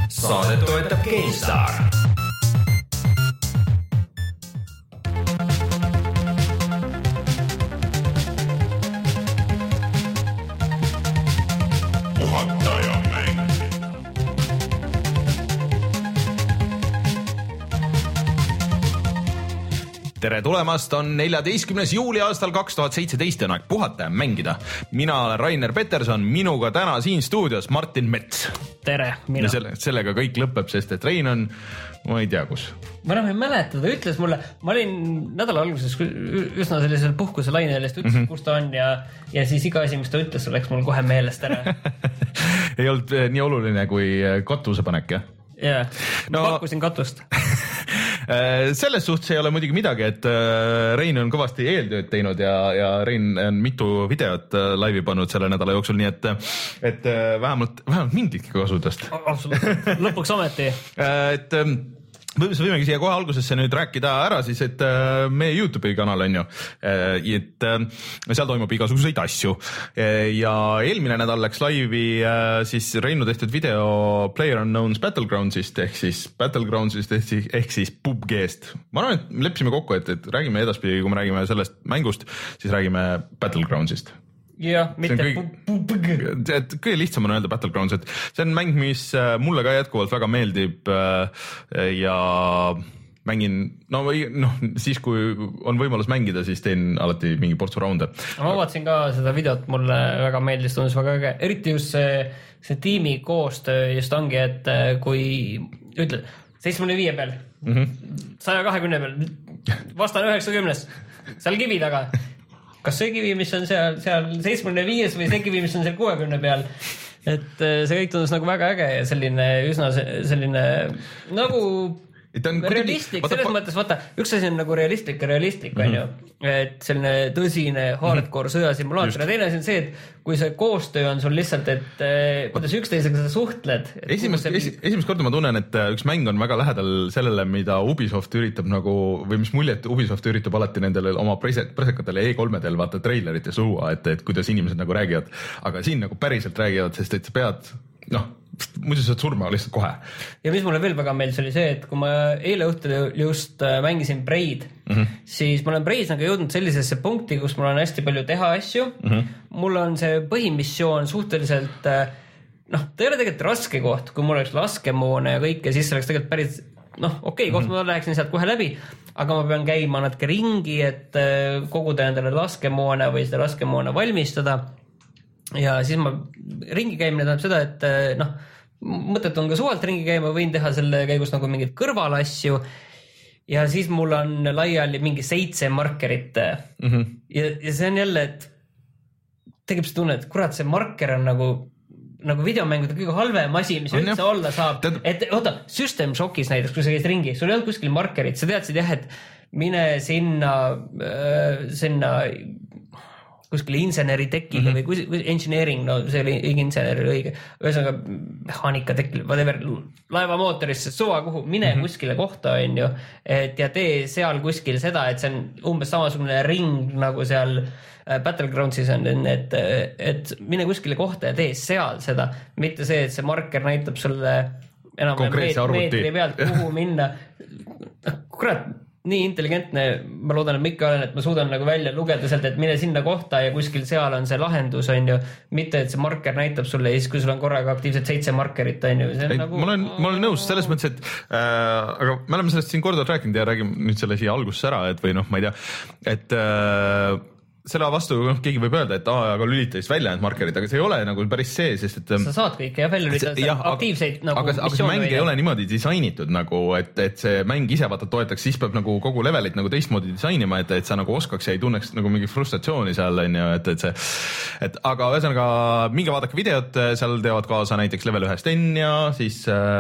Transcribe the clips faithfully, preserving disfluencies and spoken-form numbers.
Saadet toetab GameStar. Tere tulemast, on neljateistkümnes juuli aastal kaks tuhat seitseteist ja on aeg puhata ja mängida. Mina olen Rainer Peterson, minuga täna siin stuudios Martin Mets. Tere, mina. Selle, sellega kõik lõpeb, sest et Rein on, ma ei tea kus. Ma enam ei mäleta, ta ütles mulle, ma olin nädala alguses üsna sellisel puhkuse lainel, ütles, mm-hmm. kus ta on ja, ja siis iga asi, mis ta ütles, oleks mul kohe meelest ära. Ei olnud nii oluline kui katuse panek, jah? Jaa, no, pakkusin katust. Selles suhtes ei ole muidugi midagi, et Rein on kõvasti eeltööd teinud ja, ja Rein on mitu videot laivi pannud selle nädala jooksul, nii et, et vähemalt, vähemalt mingitki kasutust. Absoluutselt, lõpuks ometi. Et võimegi siia kohe algusesse nüüd rääkida ära siis, et meie YouTube'i kanal on ju, et seal toimub igasuguseid asju ja eelmine nädal läks laivi siis Reinu tehtud video PlayerUnknown's Battlegroundsist ehk siis Battlegroundsist ehk siis, ehk siis P U B G-st. Ma arvan, et me leppisime kokku, et, et räägime edaspidi, kui me räägime sellest mängust, siis räägime Battlegroundsist. Jah, mitte kõige, et kõige lihtsam on öelda Battlegrounds, et see on mäng, mis mulle ka jätkuvalt väga meeldib ja mängin, no, no siis kui on võimalus mängida, siis teen alati mingi portsu raunde. Ma vaatasin ka seda videot, mulle väga meeldis, tundus väga äge, eriti just see, see tiimi koostöö just ongi, et kui ütle, seitsmekümne viie peal, saja kahekümne peal, vastan üheksakümnes, seal kivi taga. Kas see kivi, mis on seal, seal seitsmekümne viies või see kivi, mis on seal kuuekümne peal, et see kõik tundus nagu väga äge ja selline üsna selline nagu realistlik, selles mõttes, vaata, üks asi on nagu realistlik ja realistlik, mm-hmm. on ju, et selline tõsine hardcore sõjasimulaator ja teine asi on see, et kui see koostöö on sul lihtsalt, et kuidas üksteisega sa suhtled. Esimest, esi, esimest korda ma tunnen, et üks mäng on väga lähedal sellele, mida Ubisoft üritab nagu, või mis muljet Ubisoft üritab alati nendele oma presekatele E kolmedel vaata treilerites luua, et, et kuidas inimesed nagu räägivad, aga siin nagu päriselt räägivad, sest et sa pead, noh, muidu saad surma lihtsalt kohe. Ja mis mulle veel väga meeldis oli see, et kui ma eile õhtul just mängisin Braid, mm-hmm. siis ma olen Braid nagu jõudnud sellisesse punkti, kus mul on hästi palju teha asju. Mm-hmm. Mul on see põhimissioon suhteliselt, noh, ta ei ole tegelikult raske koht, kui mul oleks laskemoon ja kõik ja siis oleks tegelikult päris, noh, okei, okay, koht mm-hmm. ma läheksin sealt kohe läbi, aga ma pean käima natuke ringi, et koguda endale laskemoone või seda laskemoone valmistada. Ja siis ma ringi käimine tähendab seda, et noh, mõtet on ka suvalt ringi käima, võin teha selle käigus nagu mingid kõrvalasju ja siis mul on laiali mingi seitse markerit mm-hmm. ja, ja see on jälle, et tegeb see tunne, et kurat, see marker on nagu nagu videomängude kõige halvem asi, mis on üldse jah. Olla saab. Tead... Et oota, System Shockis näiteks, kui sa käid ringi, sul ei olnud kuskil markerit, sa teadsid jah, et mine sinna, äh, sinna kuskil inseneri tekile mm-hmm. või kus, engineering, no see oli inseneri õige, ühesõnaga mehaanika tekil, whatever, laevamootorisse suva kuhu, mine mm-hmm. kuskile kohta on ju, et ja tee seal kuskil seda, et see on umbes samasugune ring nagu seal Battlegroundsis on, et, et mine kuskile kohta ja tee seal seda, mitte see, et see marker näitab sulle enam meetri pealt kuhu minna. Kurat, nii intelligentne, ma loodan, et ma ikka olen, et ma suudan nagu välja lugeda sealt, et mine sinna kohta ja kuskil seal on see lahendus, on ju, mitte et see marker näitab sulle ja siis, kui sul on korraga aktiivselt seitse markerit, on ju. Ei, nagu... ma, olen, ma olen nõus selles mõttes, et äh, aga me oleme sellest siin korduvalt rääkinud ja räägime nüüd selle siia alguses ära, et või noh, ma ei tea, et äh, selle vastu noh, keegi võib öelda, et aa, aga lülita siis välja need markerid, aga see ei ole nagu päris see, sest et sa saad kõike ja välja lülitada jah, aktiivseid nagu aga, aga see mäng välja. Ei ole niimoodi disainitud nagu, et, et see mäng ise vaata toetaks, siis peab nagu kogu levelit nagu teistmoodi disainima, et, et sa nagu oskaks ja ei tunneks nagu mingi frustratsiooni seal, on ju, et, et see et aga ühesõnaga minge vaadake videot, seal teevad kaasa näiteks level ühe Sten ja siis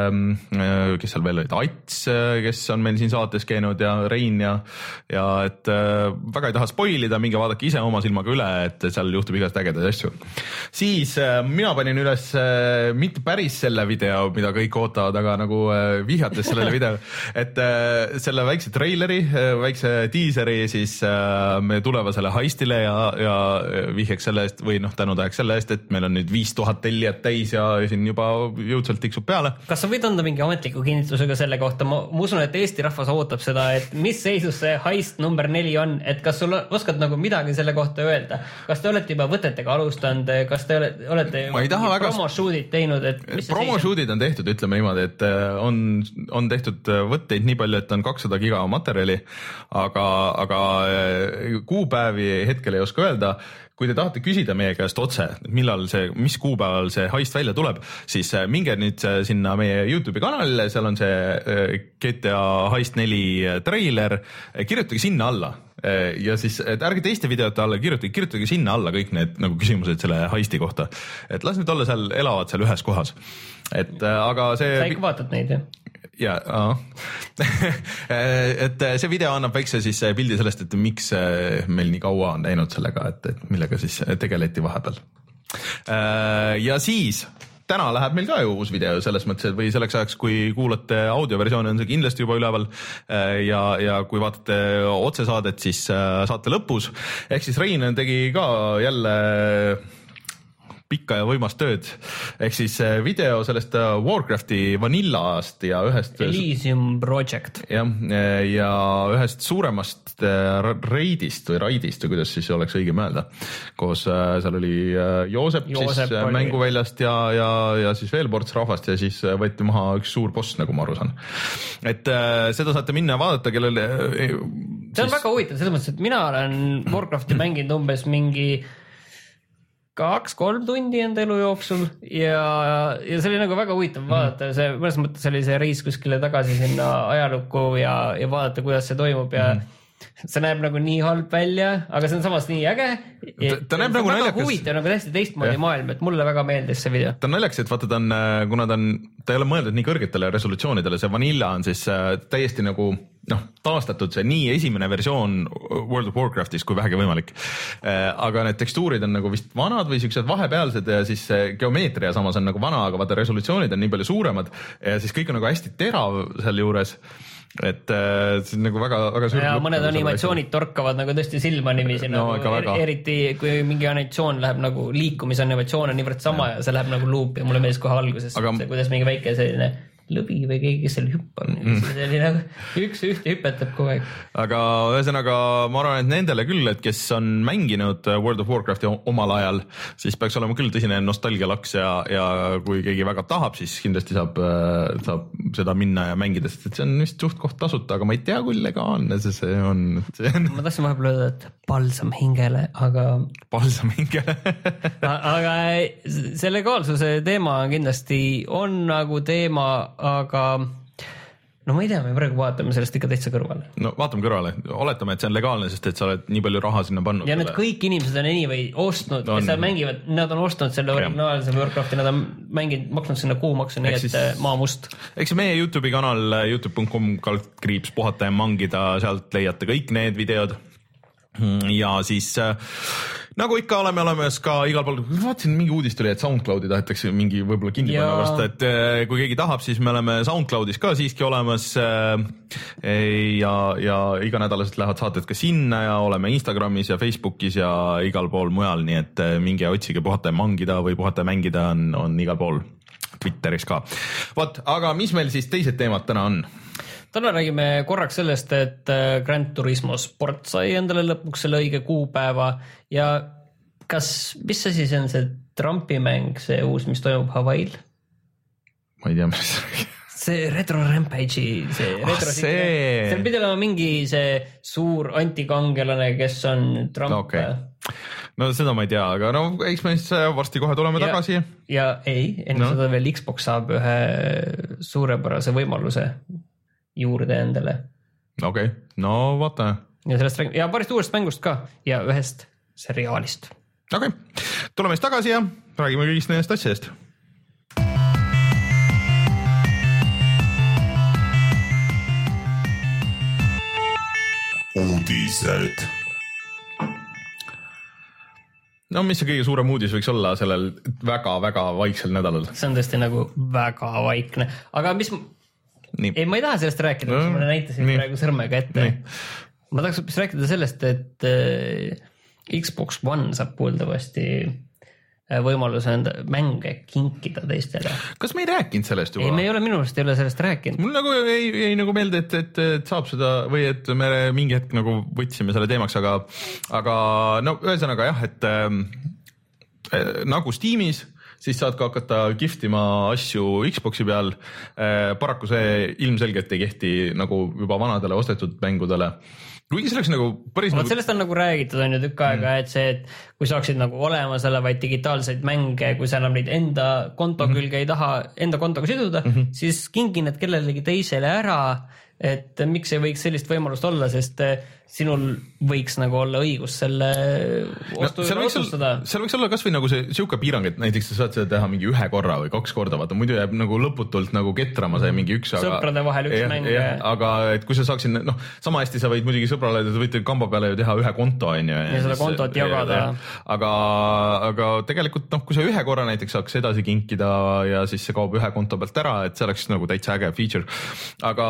äh, kes seal veel olid, Ats, kes on meil siin saates käinud ja Rein ja, ja et äh, väga ei taha spoilida, minge vaadake ise ise oma silmaga üle, et seal juhtub igast ägedaid asju. Siis mina panin üles mitte päris selle video, mida kõik ootavad, aga nagu vihjates sellele video, et selle väikse treileri, väikse diiseri siis me tulevasele heistile ja, ja vihjaks selle eest või noh, tänudajaks selle eest, et meil on nüüd viis tuhat tellijat täis ja siin juba jõudsalt tiksub peale. Kas sa võid anda mingi ametliku kinnitusega selle kohta? Ma, ma usun, et Eesti rahvas ootab seda, et mis seisus see heist number neli on, et kas sul oskad nagu midagi selle kohta öelda? Kas te olete juba võtetega alustanud? Kas te olete, olete väga... promo-shootid teinud? Et mis promo-shootid on tehtud, ütleme niimoodi, et on, on tehtud võtteid nii palju, et on kakssada giga materjali, aga, aga kuupäevi hetkel ei oska öelda. Kui te tahate küsida meie käest otse, millal see, mis kuupäeval see heist välja tuleb, siis minge nüüd sinna meie YouTube'i kanalile, seal on see G T A Heist neli treiler, kirjutage sinna alla ja siis, et ärge teiste videote alla kirjutage, kirjutage sinna alla kõik need nagu küsimused selle heisti kohta, et las nüüd olla seal, elavad seal ühes kohas, et aga see sa ikka vaatad neid, jah? ja et see video annab väikse siis pildi sellest, et miks meil nii kaua on läinud sellega, et, et millega siis tegeleti vahepeal. Ja siis täna läheb meil ka ju uus video selles mõttes, et või selleks ajaks, kui kuulate audioversiooni, on see kindlasti juba üleval ja, ja kui vaatate otsesaadet, siis saate lõpus. Ehk siis Rein tegi ka jälle pikka ja võimast tööd. Ehk siis video sellest Warcrafti Vanillast ja ühest Elysium Project. Ja, ja ühest suuremast raidist või raidist või kuidas siis oleks õige mõelda. Koos seal oli Joosep, Joosep siis oli mänguväljast ja, ja, ja siis veel ports rahvast ja siis võeti maha üks suur boss, nagu ma aru saan. Et seda saate minna ja vaadata, kellel see on siis... väga huvitav, selles mõttes, et mina olen Warcrafti mänginud umbes mingi kaks-kolm tundi enda elu jooksul ja, ja see oli nagu väga huvitav vaadata, see mõnes mõttes oli see reis kuskile tagasi sinna ajalukku ja, ja vaadata, kuidas see toimub ja mm. see näeb nagu nii halb välja, aga see on samas nii äge. Ta, ta näeb nagu naljakas. Huvitav, nagu täiesti teistmoodi maailm, et mulle väga meeldis see video. Ta on naljakas, et vaata, ta on, kuna ta on, ta ei ole mõeldud nii kõrgetele resolutsioonidele, see Vanilla on siis täiesti nagu noh, taastatud see nii esimene versioon World of Warcraftis kui vähegi võimalik. Aga need tekstuurid on nagu vist vanad või siuksed vahepealsed ja siis geomeetria samas on nagu vana, aga vaata resolutsioonid on nii palju suuremad ja siis kõik on nagu hästi terav seal juures. Et see on nagu väga, väga suur. Ja mõned animatsioonid torkavad nagu tõesti silma nimisi, no, nagu er, eriti kui mingi animatsioon läheb nagu liikumisanimatsioon on niivõrd sama ja, ja see läheb nagu loop ja mulle meeldis kohe alguses, aga... see, kuidas mingi väike selline lõbi või keegi, kes seal hüppab mm. see oli nagu üks ühte hüpetab kogu aeg. Aga ühesõnaga ma arvan, et nendele küll, et kes on mänginud World of Warcrafti omal ajal, siis peaks olema küll tõsine nostalgialaks ja, ja kui keegi väga tahab, siis kindlasti saab, saab seda minna ja mängida, sest et see on vist suht koht tasuta, aga ma ei tea, kui legaalne see, see on, see on... Ma tahtsin vahepeal öelda, et balsam hingele, aga balsam hingele aga see legaalsuse teema kindlasti on nagu teema, aga no ma ei tea, me praegu vaatame sellest ikka täitsa kõrvale. No vaatame kõrvale, oletame, et see on legaalne, sest et sa oled nii palju raha sinna pannud. Ja need kõik inimesed on anyway ostnud, kes on... seal mängivad, nad on ostnud selle originaalse Warcrafti, nad on mänginud, maksnud sinna kuumaksu, nii et maa must. Eks meie YouTube'i kanal youtube punkt com kaldkriips puhata ja mangida, sealt leiate kõik need videod. Ja siis nagu ikka oleme olemas ka igal pool, vaatasin mingi uudis tuli, et SoundCloudi tahetakse mingi võib-olla kinni panna vast, et kui keegi tahab, siis me oleme SoundCloudis ka siiski olemas ja, ja iganädalaselt lähevad saated ka sinna ja oleme Instagramis ja Facebookis ja igal pool mujal, nii et minge otsige puhata ja mangida või puhata ja mängida on, on igal pool, Twitteris ka. Vaat, aga mis meil siis teised teemad täna on? Täna räägime korraks sellest, et Gran Turismo Sport sai endale lõpuks selle õige kuupäeva ja kas, mis asi see on see Trumpi mäng, see uus, mis toimub Hawaii'l? Ma ei tea, mis see Retro Rampage'i see, ah, see... seal pidi olema mingi see suur antikangelane, kes on Trump no, okay. No seda ma ei tea, aga no eks me siis varsti kohe tuleme ja, tagasi. Ja ei, enne no. seda veel Xbox saab ühe suurepärase võimaluse juurde endale. Okei, okay. No vaata. Ja sellest räägime, ja parist uuest mängust ka ja ühest seriaalist. Okei, okay. Tuleme siis tagasi ja räägime kõigist nendest asjadest. Uudised. no mis see kõige suurem uudis võiks olla sellel väga-väga vaiksel nädalal? See on tõesti nagu väga vaikne, aga mis nii. Ei, ma ei taha sellest rääkida, no, ma näitasin nii. praegu sõrmega ette. Nii. Ma tahaks hoopis rääkida sellest, et Xbox One saab kuuldavasti võimaluse enda mänge kinkida teistele. Kas me ei rääkinud sellest juba? Ei, me ei ole minu arust ei ole sellest rääkinud. Mul nagu ei, ei nagu meelde, et, et, et saab seda või et me mingi hetk nagu võtsime selle teemaks, aga, aga no ühesõnaga jah, et äh, nagu Steamis, siis saad ka hakata giftima asju Xboxi peal. Äh, paraku see ilmselgelt ei kehti nagu juba vanadele ostetud mängudele. Kuigi selleks nagu päris nagu... Sellest on nagu räägitud on ju tükk aega, mm. et see, et kui saaksid nagu olema selle vaid digitaalseid mänge, kui sa enam neid enda konto mm-hmm. külge ei taha enda kontoga siduda, mm-hmm. siis kingi need kellelegi teisele ära, et miks ei võiks sellist võimalust olla, sest sinul võiks nagu olla õigus selle ostu no, otsustada. Seal võiks olla kas või nagu see siuke piirang, et näiteks sa saad seda teha mingi ühe korra või kaks korda, vaata, muidu jääb nagu lõputult nagu ketrama see mingi üks. Sõprade aga, vahel üks ja, mäng. Ja, aga et kui sa saaksid, noh, sama hästi sa võid muidugi sõbrale, te võite kamba peale ju teha ühe konto, on ju. Ja seda kontot jagada. Aga, aga tegelikult, noh, kui sa ühe korra näiteks saaks edasi kinkida ja siis see kaob ühe konto pealt ära, et see oleks nagu täitsa äge feature. Aga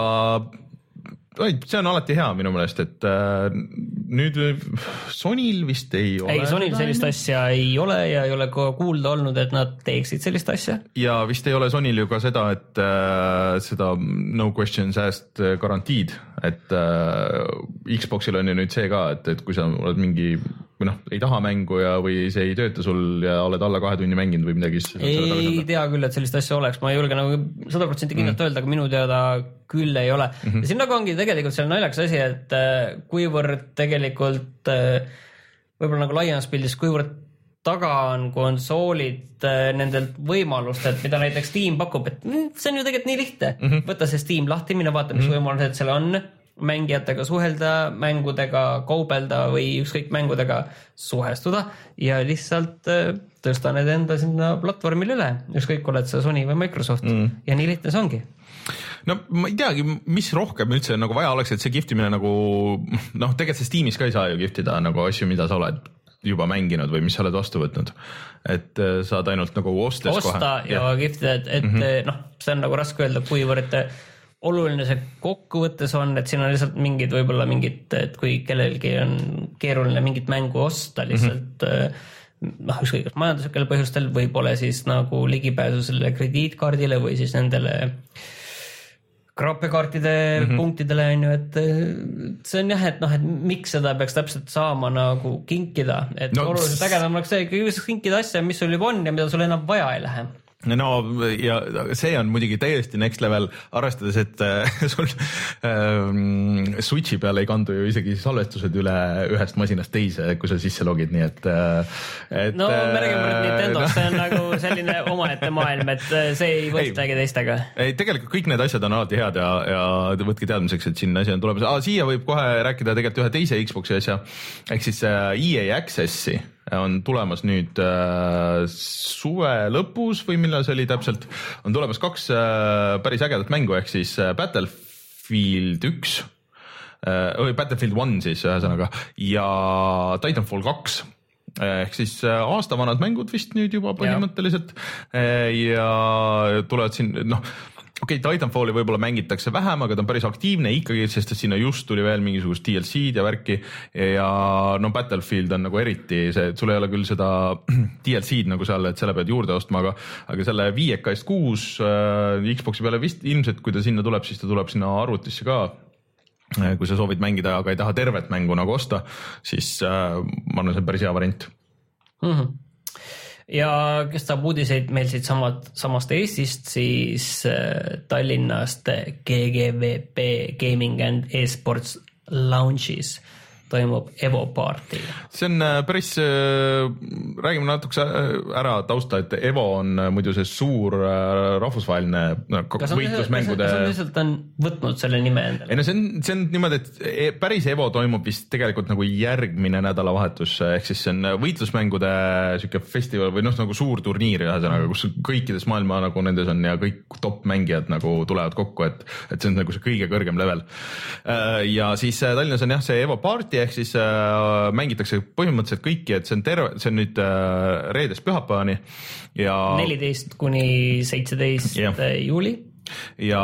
see on alati hea minu meelest, et äh, nüüd Sonyl vist ei ole. Ei, Sonyl sellist asja ei ole ja ei ole ka kuulda olnud, et nad teeksid sellist asja. Ja vist ei ole Sonyl ju ka seda, et äh, seda no questions asked garantiid, et äh, Xboxil on ju nüüd see ka, et, et kui sa oled mingi või noh, ei taha mängu ja või see ei tööta sul ja oled alla kahe tunni mänginud või midagi. Ei tea küll, et sellist asja oleks, ma ei julge nagu sada protsenti kindlalt mm. öelda, aga minu teada küll ei ole. Mm-hmm. Ja siin nagu ongi tegelikult seal naljakas asi, et kuivõrd tegelikult võib-olla nagu laiemas pildis, kuivõrd taga on konsoolid nendelt võimalustelt, mida näiteks Steam pakub, et see on ju tegelikult nii lihtne. Mm-hmm. Võta see Steam lahti, mine vaata, mis mm-hmm. võimalused seal on, mängijatega suhelda, mängudega kaubelda või ükskõik mängudega suhestuda ja lihtsalt tõsta need enda sinna platvormil üle. Ükskõik oled sa Sony või Microsoft mm. ja nii lihtne see ongi. No ma ei teagi, mis rohkem üldse nagu vaja oleks, et see giftimine nagu, noh, tegelikult see Steamis ka ei saa ju giftida nagu asju, mida sa oled juba mänginud või mis sa oled vastu võtnud. Et saad ainult nagu ostes Osta kohe. ja, ja giftida, et, et mm-hmm. noh, see on nagu raske öelda, kuivõrd oluline see kokkuvõttes on, et siin on lihtsalt mingid, võib-olla mingid, et kui kellelgi on keeruline mingit mängu osta lihtsalt mm-hmm. noh, ükskõik majanduslikel põhjustel või pole siis nagu ligipääsu selle krediitkaardile või siis nendele kraapekaartide mm-hmm. punktidele on ju, et see on jah, et noh, et miks seda peaks täpselt saama nagu kinkida, et no, oluliselt ägedam oleks see, kui kinkida asja, mis sul juba on ja mida sul enam vaja ei lähe. No ja see on muidugi täiesti next level, arvestades, et äh, sul äh, Switchi peale ei kandu ju isegi salvestused üle ühest masinast teise, kui sa sisse logid, nii et, et no me räägime äh, Nintendo, no. See on nagu selline omaette maailm, et see ei võistagi teistega. Ei, tegelikult kõik need asjad on alati head ja, ja võtke teadmiseks, et siin asi on tulemas. Ah, siia võib kohe rääkida tegelikult ühe teise Xboxi asja, ehk siis E A Accessi on tulemas nüüd äh, suve lõpus või millal see oli täpselt, on tulemas kaks äh, päris ägedat mängu, ehk siis äh, Battlefield üks äh, või Battlefield one siis ühesõnaga ja Titanfall kaks ehk siis äh, aastavanad mängud vist nüüd juba põhimõtteliselt ja, ja tulevad siin, noh okei, okay, Titanfalli võib-olla mängitakse vähem, aga ta on päris aktiivne ikkagi, sest et sinna just tuli veel mingisugust D L C-d ja värki ja no Battlefield on nagu eriti see, et sul ei ole küll seda D L C-d nagu seal, et selle pead juurde ostma, aga, aga selle viieka eest kuus äh, Xboxi peale vist ilmselt, kui ta sinna tuleb, siis ta tuleb sinna arvutisse ka. Kui sa soovid mängida, aga ei taha tervet mängu nagu osta, siis äh, ma arvan, see on päris hea variant. Mhm. Ja kes tahab uudiseid meil siit samad, samast Eestist, siis Tallinnast G G V P Gaming and Esports Lounge'is toimub Evo Party. See on päris, räägime natukese ära tausta, et Evo on muidu see suur rahvusvaheline võitlusmängude. Kas on lihtsalt on võtnud selle nime endale? Ei no see on, see on niimoodi, et päris Evo toimub vist tegelikult nagu järgmine nädalavahetus, ehk siis see on võitlusmängude siuke festival või noh, nagu suur turniir ühesõnaga, kus kõikides maailma nagu nendes on ja kõik top mängijad nagu tulevad kokku, et, et see on nagu see kõige kõrgem level. Ja siis Tallinnas on jah see Evo Party, lahti, ehk siis äh, mängitakse põhimõtteliselt kõiki, et see on terve, see on nüüd äh, reedest pühapäevani ja neliteist kuni seitseteist ja. juuli. Ja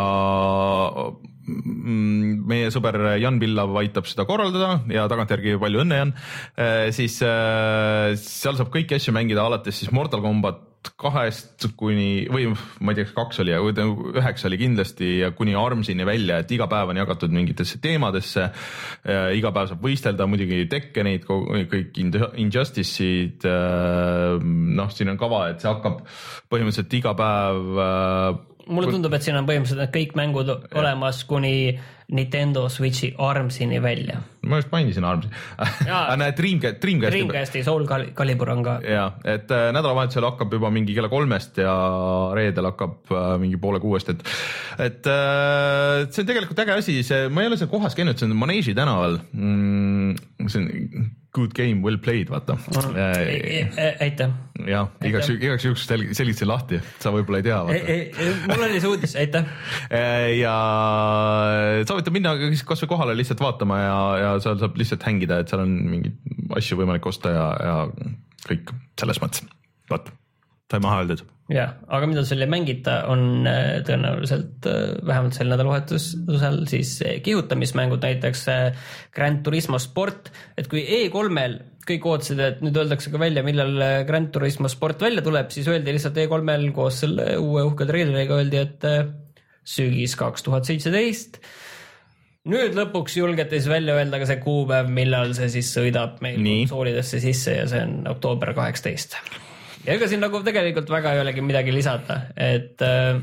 meie sõber Jan Pillav aitab seda korraldada ja tagantjärgi palju õnne, Jan. Siis seal saab kõiki asju mängida alates siis Mortal Kombat kahest kuni, või ma ei tea, kaks oli, üheksa oli kindlasti ja kuni Armsini välja, et iga päev on jagatud mingitesse teemadesse, iga päev saab võistelda, muidugi Tekkenid, kõik Injustice'id, noh, siin on kava, et see hakkab põhimõtteliselt iga päev. Mulle tundub, et siin on põhimõtteliselt kõik mängud ja. olemas kuni Nintendo Switchi Armsini välja. Ma just mainisin Armsi. Aga näed, Dreamcast. Dreamcasti Soul Calibur on ka. Ja, et nädalavahetusel hakkab juba mingi kella kolmest ja reedel hakkab mingi poole kuuest. Et, et see on tegelikult äge asi. See, ma ei ole seal kohas käinud, see on Maneži tänaval. See on good game, well played, vaata. Aitäh. Ja, igaks, igaks juks selgitasin lahti. Sa võib-olla ei tea, vaata. Mul oli see uudis, aitäh. Ja soovitan minna kas või kohale lihtsalt vaatama ja, ja seal saab lihtsalt hängida, et seal on mingeid asju võimalik osta ja, ja kõik selles mõttes. Vaat, sai maha öeldud. Ja, aga mida selle mängita on tõenäoliselt vähemalt sel nädalavahetusel siis kihutamismängud, näiteks Gran Turismo Sport, et kui E kolmel kõik ootasid, et nüüd öeldakse ka välja, millal Gran Turismo Sport välja tuleb, siis öeldi lihtsalt E kolmel koos selle uue uhke treileriga öeldi, et sügis kaks tuhat seitseteist. Nüüd lõpuks julgeti siis välja öelda ka see kuupäev, millal see siis sõidab meil konsoolidesse sisse ja see on oktoober kaheksateist. Ja ega siin nagu tegelikult väga ei olegi midagi lisata, et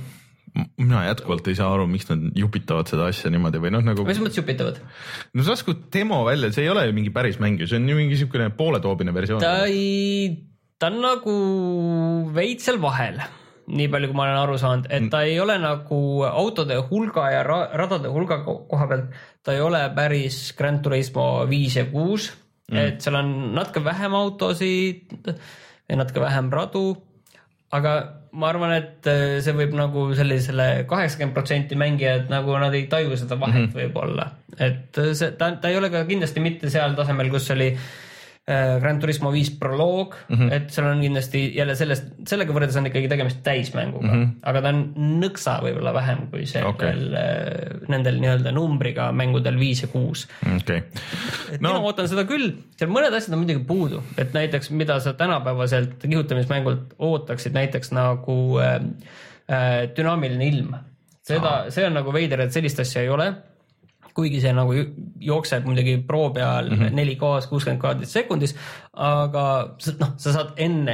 mina jätkuvalt ei saa aru, miks nad jupitavad seda asja niimoodi või noh nagu. Mis mõttes jupitavad? No see lasku demo välja, see ei ole mingi päris mäng, see on mingi niisugune pooletoobine versioon. Ta, ei, ta on nagu veid seal vahel, nii palju kui ma olen aru saanud, et ta ei ole nagu autode hulga ja radade hulga koha pealt, ta ei ole päris Gran Turismo viis ja kuus, mm. et seal on natuke vähem autosid ja natuke vähem radu, aga ma arvan, et see võib nagu sellisele kaheksakümmend protsenti mängijad, nagu nad ei taju seda vahet mm-hmm. võib-olla. Et see, ta, ta ei ole ka kindlasti mitte seal tasemel, kus oli Gran Turismo viis proloog, mm-hmm. et seal on kindlasti jälle sellest, sellega võrdes on ikkagi tegemist täismänguga, mm-hmm. aga ta on nõksa võib-olla vähem kui see okay. veel nendel nii-öelda numbriga mängudel viis ja kuus. Okay. Et no. Mina ootan seda küll, seal mõned asjad on muidugi puudu, et näiteks mida sa tänapäevaselt kihutamismängult ootaksid, näiteks nagu äh, dünaamiline ilm. Seda, ah. See on nagu veider, et sellist asja ei ole. Kuigi see nagu jookseb muidugi pro peal mm-hmm. neli K-s kuuskümmend kaadrit sekundis, aga noh, sa saad enne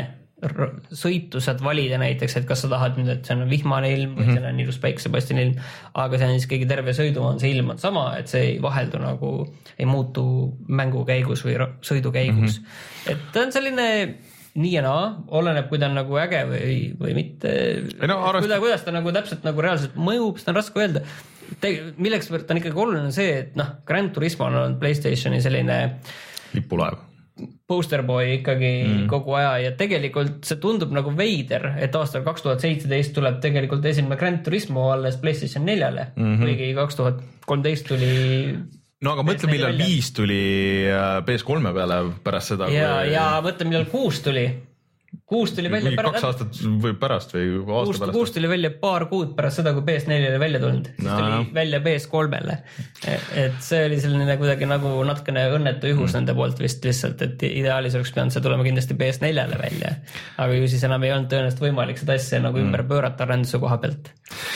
sõitu saad valida näiteks, et kas sa tahad nüüd, et see on vihmane ilm või mm-hmm. see on ilus päiksepaistine ilm, aga see on siis kõigi terve sõidu on see ilm on sama, et see ei vaheldu nagu, ei muutu mängu käigus või sõidu käigus. Mm-hmm. Et ta on selline nii ja naa, oleneb, kui ta on nagu äge või, või mitte, no, arvast... kuidas, kuidas ta nagu täpselt nagu reaalselt mõjub, seda on raske öelda. Te, milleks ta on ikkagi oluline see, et noh, Gran Turismo on PlayStationi selline lipulaev posterboy ikkagi mm. kogu aja ja tegelikult see tundub nagu veider, et aastal kaks tuhat seitseteist tuleb tegelikult esimene Gran Turismo alles PlayStation neljale, mm-hmm. kuigi kaks tuhat kolmteist tuli no aga mõtle, millal viis tuli P S kolme peale pärast seda ja, kui... ja mõtle, millal kuus tuli kuus tuli välja pärast kaks aastat või pärast või aasta kuus, pärast kuus tuli välja paar kuud pärast seda, kui P S neljale välja tulnud, siis no. tuli välja P S kolmele, et see oli selline kuidagi nagu natukene õnnetu juhus mm. nende poolt vist lihtsalt, et ideaalis oleks pidanud see tulema kindlasti P S neljale välja, aga ju siis enam ei olnud tõenäoliselt võimalik seda asja nagu mm. ümber pöörata arenduse koha pealt.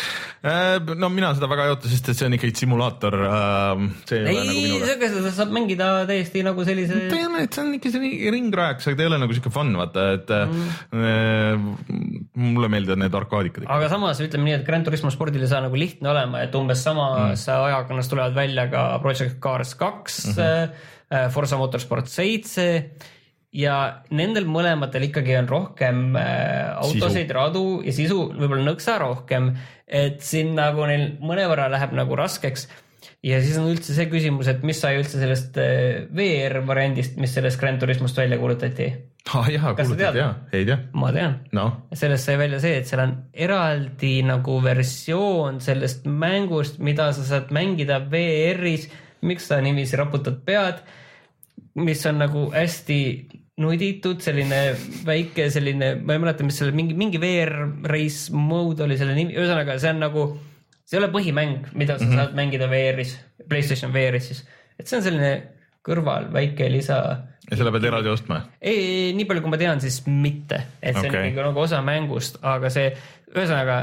No mina seda väga ei oota, sest see on ikkagi simulaator. See ei, ei ole nagu minuga. See saab mängida täiesti nagu sellise... Tean, et see on ikka see ringrajaks, aga ta ei ole nagu siuke fun, vaata, et mm. mulle meeldivad need arkaadikad. Aga samas ütleme nii, et Gran Turismo spordil ei saa nagu lihtne olema, et umbes samas mm. ajakonnas tulevad välja ka Project Cars kaks, mm-hmm. Forza Motorsport seitse ja nendel mõlematel ikkagi on rohkem autosid, sisu. Radu ja sisu võib-olla nõksa rohkem, et siin nagu neil mõnevõrra läheb nagu raskeks ja siis on üldse see küsimus, et mis sai üldse sellest V R variandist, mis sellest Gran Turismost välja kuulutati? Ah, jah, kuulutati, jah, ei tea. Ma tean. No. Sellest sai välja see, et seal on eraldi nagu versioon sellest mängust, mida sa saad mängida V R-is, miks sa niiviisi raputad pead. mis on nagu hästi nuditud, selline väike selline, ma ei mäleta, mis selle mingi, mingi V R race mode oli selle nimi, ühesõnaga see on nagu, see ei ole põhimäng, mida sa mm-hmm. saad mängida V R-is, PlayStation V R-is siis, et see on selline kõrval väike lisa. Ja selle pead eraldi ostma? Ei, nii palju kui ma tean, siis mitte, et see okay. on ikkagi nagu osa mängust, aga see, ühesõnaga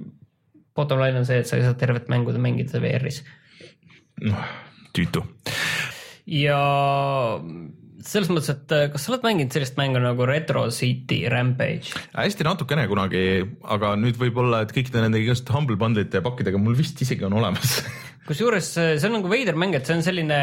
bottom line on see, et sa ei saa tervet mänguda mängida V R-is. No, tüütu. Ja selles mõttes, et kas sa oled mänginud sellist mängu nagu Retro City Rampage? Hästi natukene kunagi, aga nüüd võib-olla, et kõikide nende igast Humble Bundle'ite ja pakkidega mul vist isegi on olemas. Kusjuures see on nagu veider mäng, et see on selline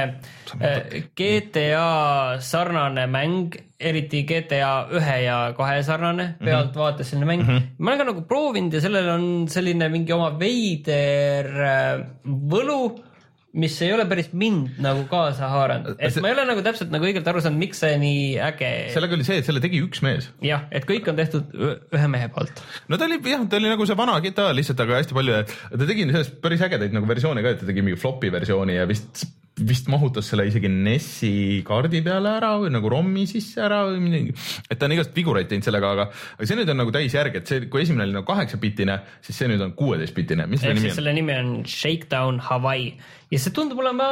G T A sarnane mäng, eriti G T A ühe ja kahe sarnane, pealt mm-hmm. vaates selline mäng. Mm-hmm. Ma olen ka nagu proovinud ja sellel on selline mingi oma veider võlu, mis ei ole päris mind nagu kaasa haaranud. Et see, ma ei ole nagu täpselt nagu õigelt aru saanud, miks see nii äge. Sellega oli see, et selle tegi üks mees. Jah, et kõik on tehtud ühe mehe poolt. No ta oli, jah, ta oli nagu see vana G T A lihtsalt, aga hästi palju. Ta tegi sellest päris ägedaid nagu versioone ka, et ta tegi mingi floppy versiooni ja vist, vist mahutas selle isegi Nessi kaardi peale ära või nagu ROM-i sisse ära või midagi. Et ta on igast figureid teinud sellega, aga, aga see nüüd on nagu täis järg, et see, kui esimene oli nagu kaheksa bitine, siis see nüüd on kuueteist bitine. Mis selle nimi on? Selle nimi on Shakedown Hawaii. Ja see tundub olema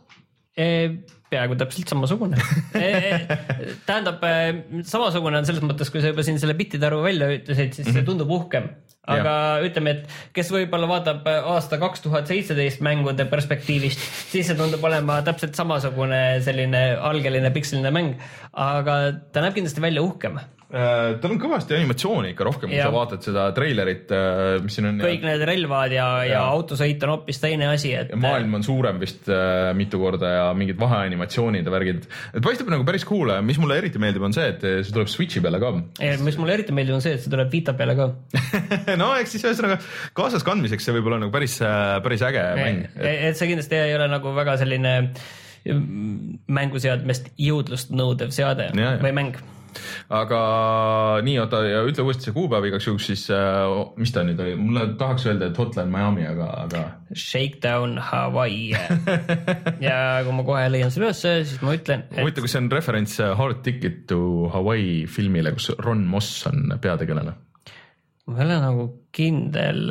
eh, peaaegu täpselt samasugune. eh, tähendab, eh, samasugune on selles mõttes, kui sa juba siin selle bitide arvu välja ütlesid, siis see tundub uhkem. Aga ja. Ütleme, et kes võib-olla vaatab aasta kaks tuhat seitseteist mängude perspektiivist, siis see tundub olema täpselt samasugune selline algeline pikseline mäng, aga ta näeb kindlasti välja uhkem. Tal on kõvasti animatsiooni ikka rohkem, kui ja. Sa vaatad seda treilerit, mis siin on. Kõik ja... need relvad ja, ja. ja autosõit on hoopis teine asi. Et... Ja maailm on suurem vist äh, mitu korda ja mingid vaheanimatsioonid ja värgid. Et paistab nagu päris cool. Mis mulle eriti meeldib on see, et see tuleb Switchi peale ka. Ja, mis mulle eriti meeldib on see, et see tuleb Vita peale ka. No eks siis ühesõnaga kaasas kandmiseks see võib olla nagu päris, päris äge mäng. Et... et see kindlasti ei ole nagu väga selline mänguseadmest jõudlust nõudev seade ja, või mäng. Aga nii, oota, ja ütle uuesti see kuupäev igaks juhuks siis, äh, mis ta nüüd oli? Mulle tahaks öelda, et Hotline Miami, aga... aga... Shakedown Hawaii. Ja kui ma kohe leian selle üles, siis ma ütlen... Et... Huvitav, kus see on referents Hard Ticket to Hawaii filmile, kus Ron Moss on peategelane? Ma ei ole nagu kindel...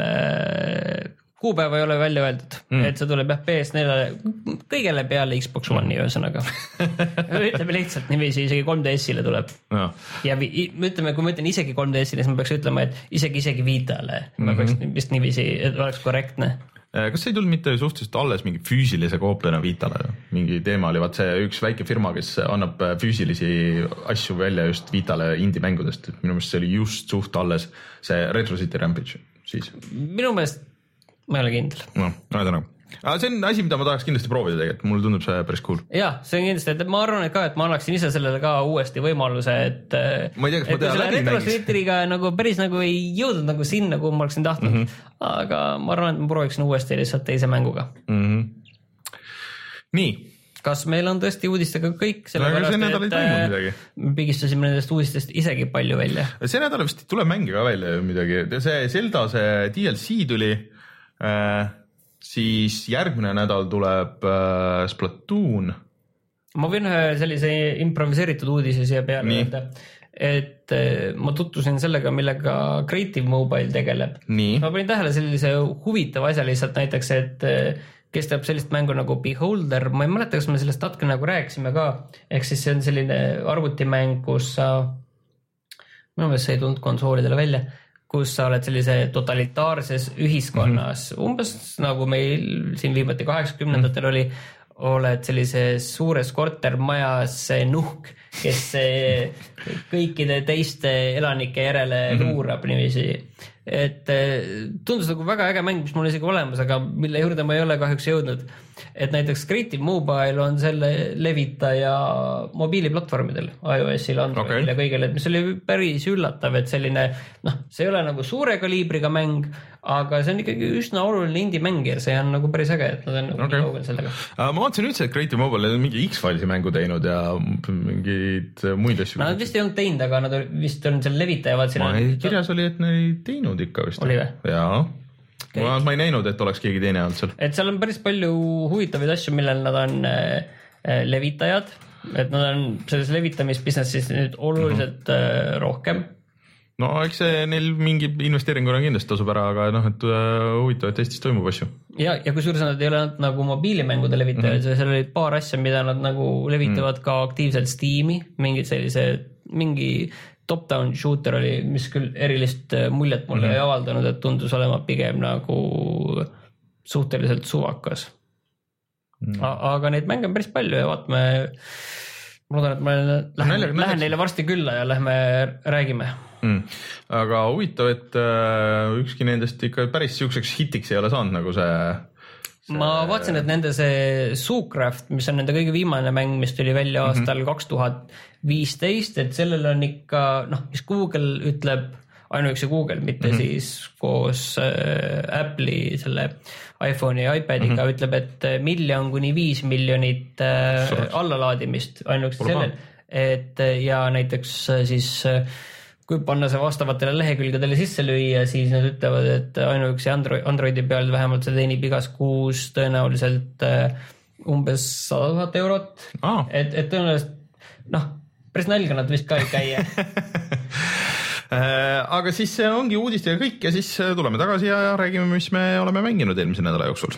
Kuupäeva ei ole välja öeldud, mm. et see tuleb jah P S neljale kõigele peale Xbox One'i ühesõnaga. Ütleme lihtsalt niiviisi, isegi kolm D S-ile tuleb. No. Ja vi, ütleme, kui ma ütlen isegi kolm D S-ile, siis ma peaks ütlema, et isegi isegi Vitale. Ma peaks mm-hmm. vist niiviisi, et oleks korrektne. Kas ei tulnud mitte suhteliselt alles mingi füüsilise koopiana Vitale? Mingi teema oli vaat see üks väike firma, kes annab füüsilisi asju välja just Vitale indie-mängudest. Minu meelest see oli just suht alles see Retro City Rampage. Siis. Minu meelest ma ei ole kindel. No, no ei täna. Aga see on asi, mida ma tahaks kindlasti proovida tegelikult. Mulle tundub see päris cool. Jah, see on kindlasti, et ma arvan et ka, et ma annaksin ise sellele ka uuesti võimaluse, et, ma ei tea, kas ma teha läbi nägis. Retroslitriga nagu päris nagu ei jõudnud nagu sinna, kuhu ma oleksin tahtnud. Mm-hmm. Aga ma arvan, et ma prooviksin uuesti lihtsalt teise mänguga. Mm-hmm. Nii. Kas meil on tõesti uudistega kõik? No, aga see nädal ei toimunud midagi. Pigistasime nendest uudistest isegi palju välja. See nädal vist tuleb mängi ka välja midagi. See Zelda, see D L C tuli, äh, siis järgmine nädal tuleb äh, Splatoon. Ma võin ühe sellise improviseeritud uudise siia peale öelda, et äh, ma tutvusin sellega, millega Creative Mobile tegeleb. Nii. Ma panin tähele sellise huvitav asja lihtsalt näiteks, et äh, kes teeb sellist mängu nagu Beholder, ma ei mäleta, kas me sellest natuke nagu rääkisime ka, ehk siis see on selline arvutimäng, kus sa, minu meelest see ei tulnud konsoolidele välja, kus sa oled sellise totalitaarses ühiskonnas, mm-hmm. umbes nagu meil siin viimati kaheksakümnendatel oli, oled sellises suures kortermajas nuhk, kes kõikide teiste elanike järele luurab mm-hmm. niiviisi. Et tundus nagu väga äge mäng, mis mul isegi olemas, aga mille juurde ma ei ole kahjuks jõudnud. Et näiteks Creative Mobile on selle levitaja mobiiliplatvormidel, iOS-il, Androidil okay. ja kõigil, et mis oli päris üllatav, et selline, noh, see ei ole nagu suure kaliibriga mäng, aga see on ikkagi üsna oluline indie-mäng ja see on nagu päris äge, et nad on nagu okay. kaugel sellega. Ma vaatasin üldse, et Creative Mobile on mingi X-Filesi mängu teinud ja mingid muid asju. Nad vist ei olnud teinud, aga nad vist on seal levitaja. Ma ei kirjas oli, et nad ei teinud ikka vist. Oli või? Jaa. Ma, ma ei näinud, et oleks keegi teine olnud seal. Et seal on päris palju huvitavaid asju, millel nad on äh, levitajad. et nad on selles levitamisbusinessis nüüd oluliselt mm-hmm. rohkem. No eks see neil mingi investeeringuna kindlasti tasub ära, aga noh, et huvitav, et Eestis toimub asju. Ja, ja kui suurus nad ei ole nagu mobiilimängude levitajad, mm-hmm. seal oli paar asja, mida nad nagu levitavad mm-hmm. ka aktiivselt Steam'i, mingid sellise, mingi top-down shooter oli, mis küll erilist muljet mulle mm-hmm. ei avaldanud, et tundus olema pigem nagu suhteliselt suvakas. Mm-hmm. Aga neid mänge on päris palju ja vaatame, ma loodan, et ma lähen, no, lähen neile varsti külla ja lähme räägime. Mm. Aga huvitav, et äh, ükski nendest ikka päris siukseks hitiks ei ole saanud nagu see, see... ma vaatasin, et nende see Zoocraft, mis on nende kõige viimane mäng, mis tuli välja aastal mm-hmm. kaks tuhat viisteist, et sellel on ikka, noh, mis Google ütleb, ainuüksi Google, mitte mm-hmm. siis koos äh, Apple'i selle iPhone'i ja iPadiga mm-hmm. ütleb, et miljon kuni viis miljonit äh, allalaadimist ainuüksi sellel, et ja näiteks siis äh, kui panna see vastavatele lehekülgedele sisse lüüa, siis nad ütlevad, et ainuüksi Android, Androidi peal vähemalt see teenib igas kuus tõenäoliselt umbes sada tuhat eurot. Ah. Et, et tõenäoliselt, noh, päris nälga nad vist ka ei käia. Aga siis ongi uudistega kõik ja siis tuleme tagasi ja räägime, mis me oleme mänginud eelmise nädala jooksul.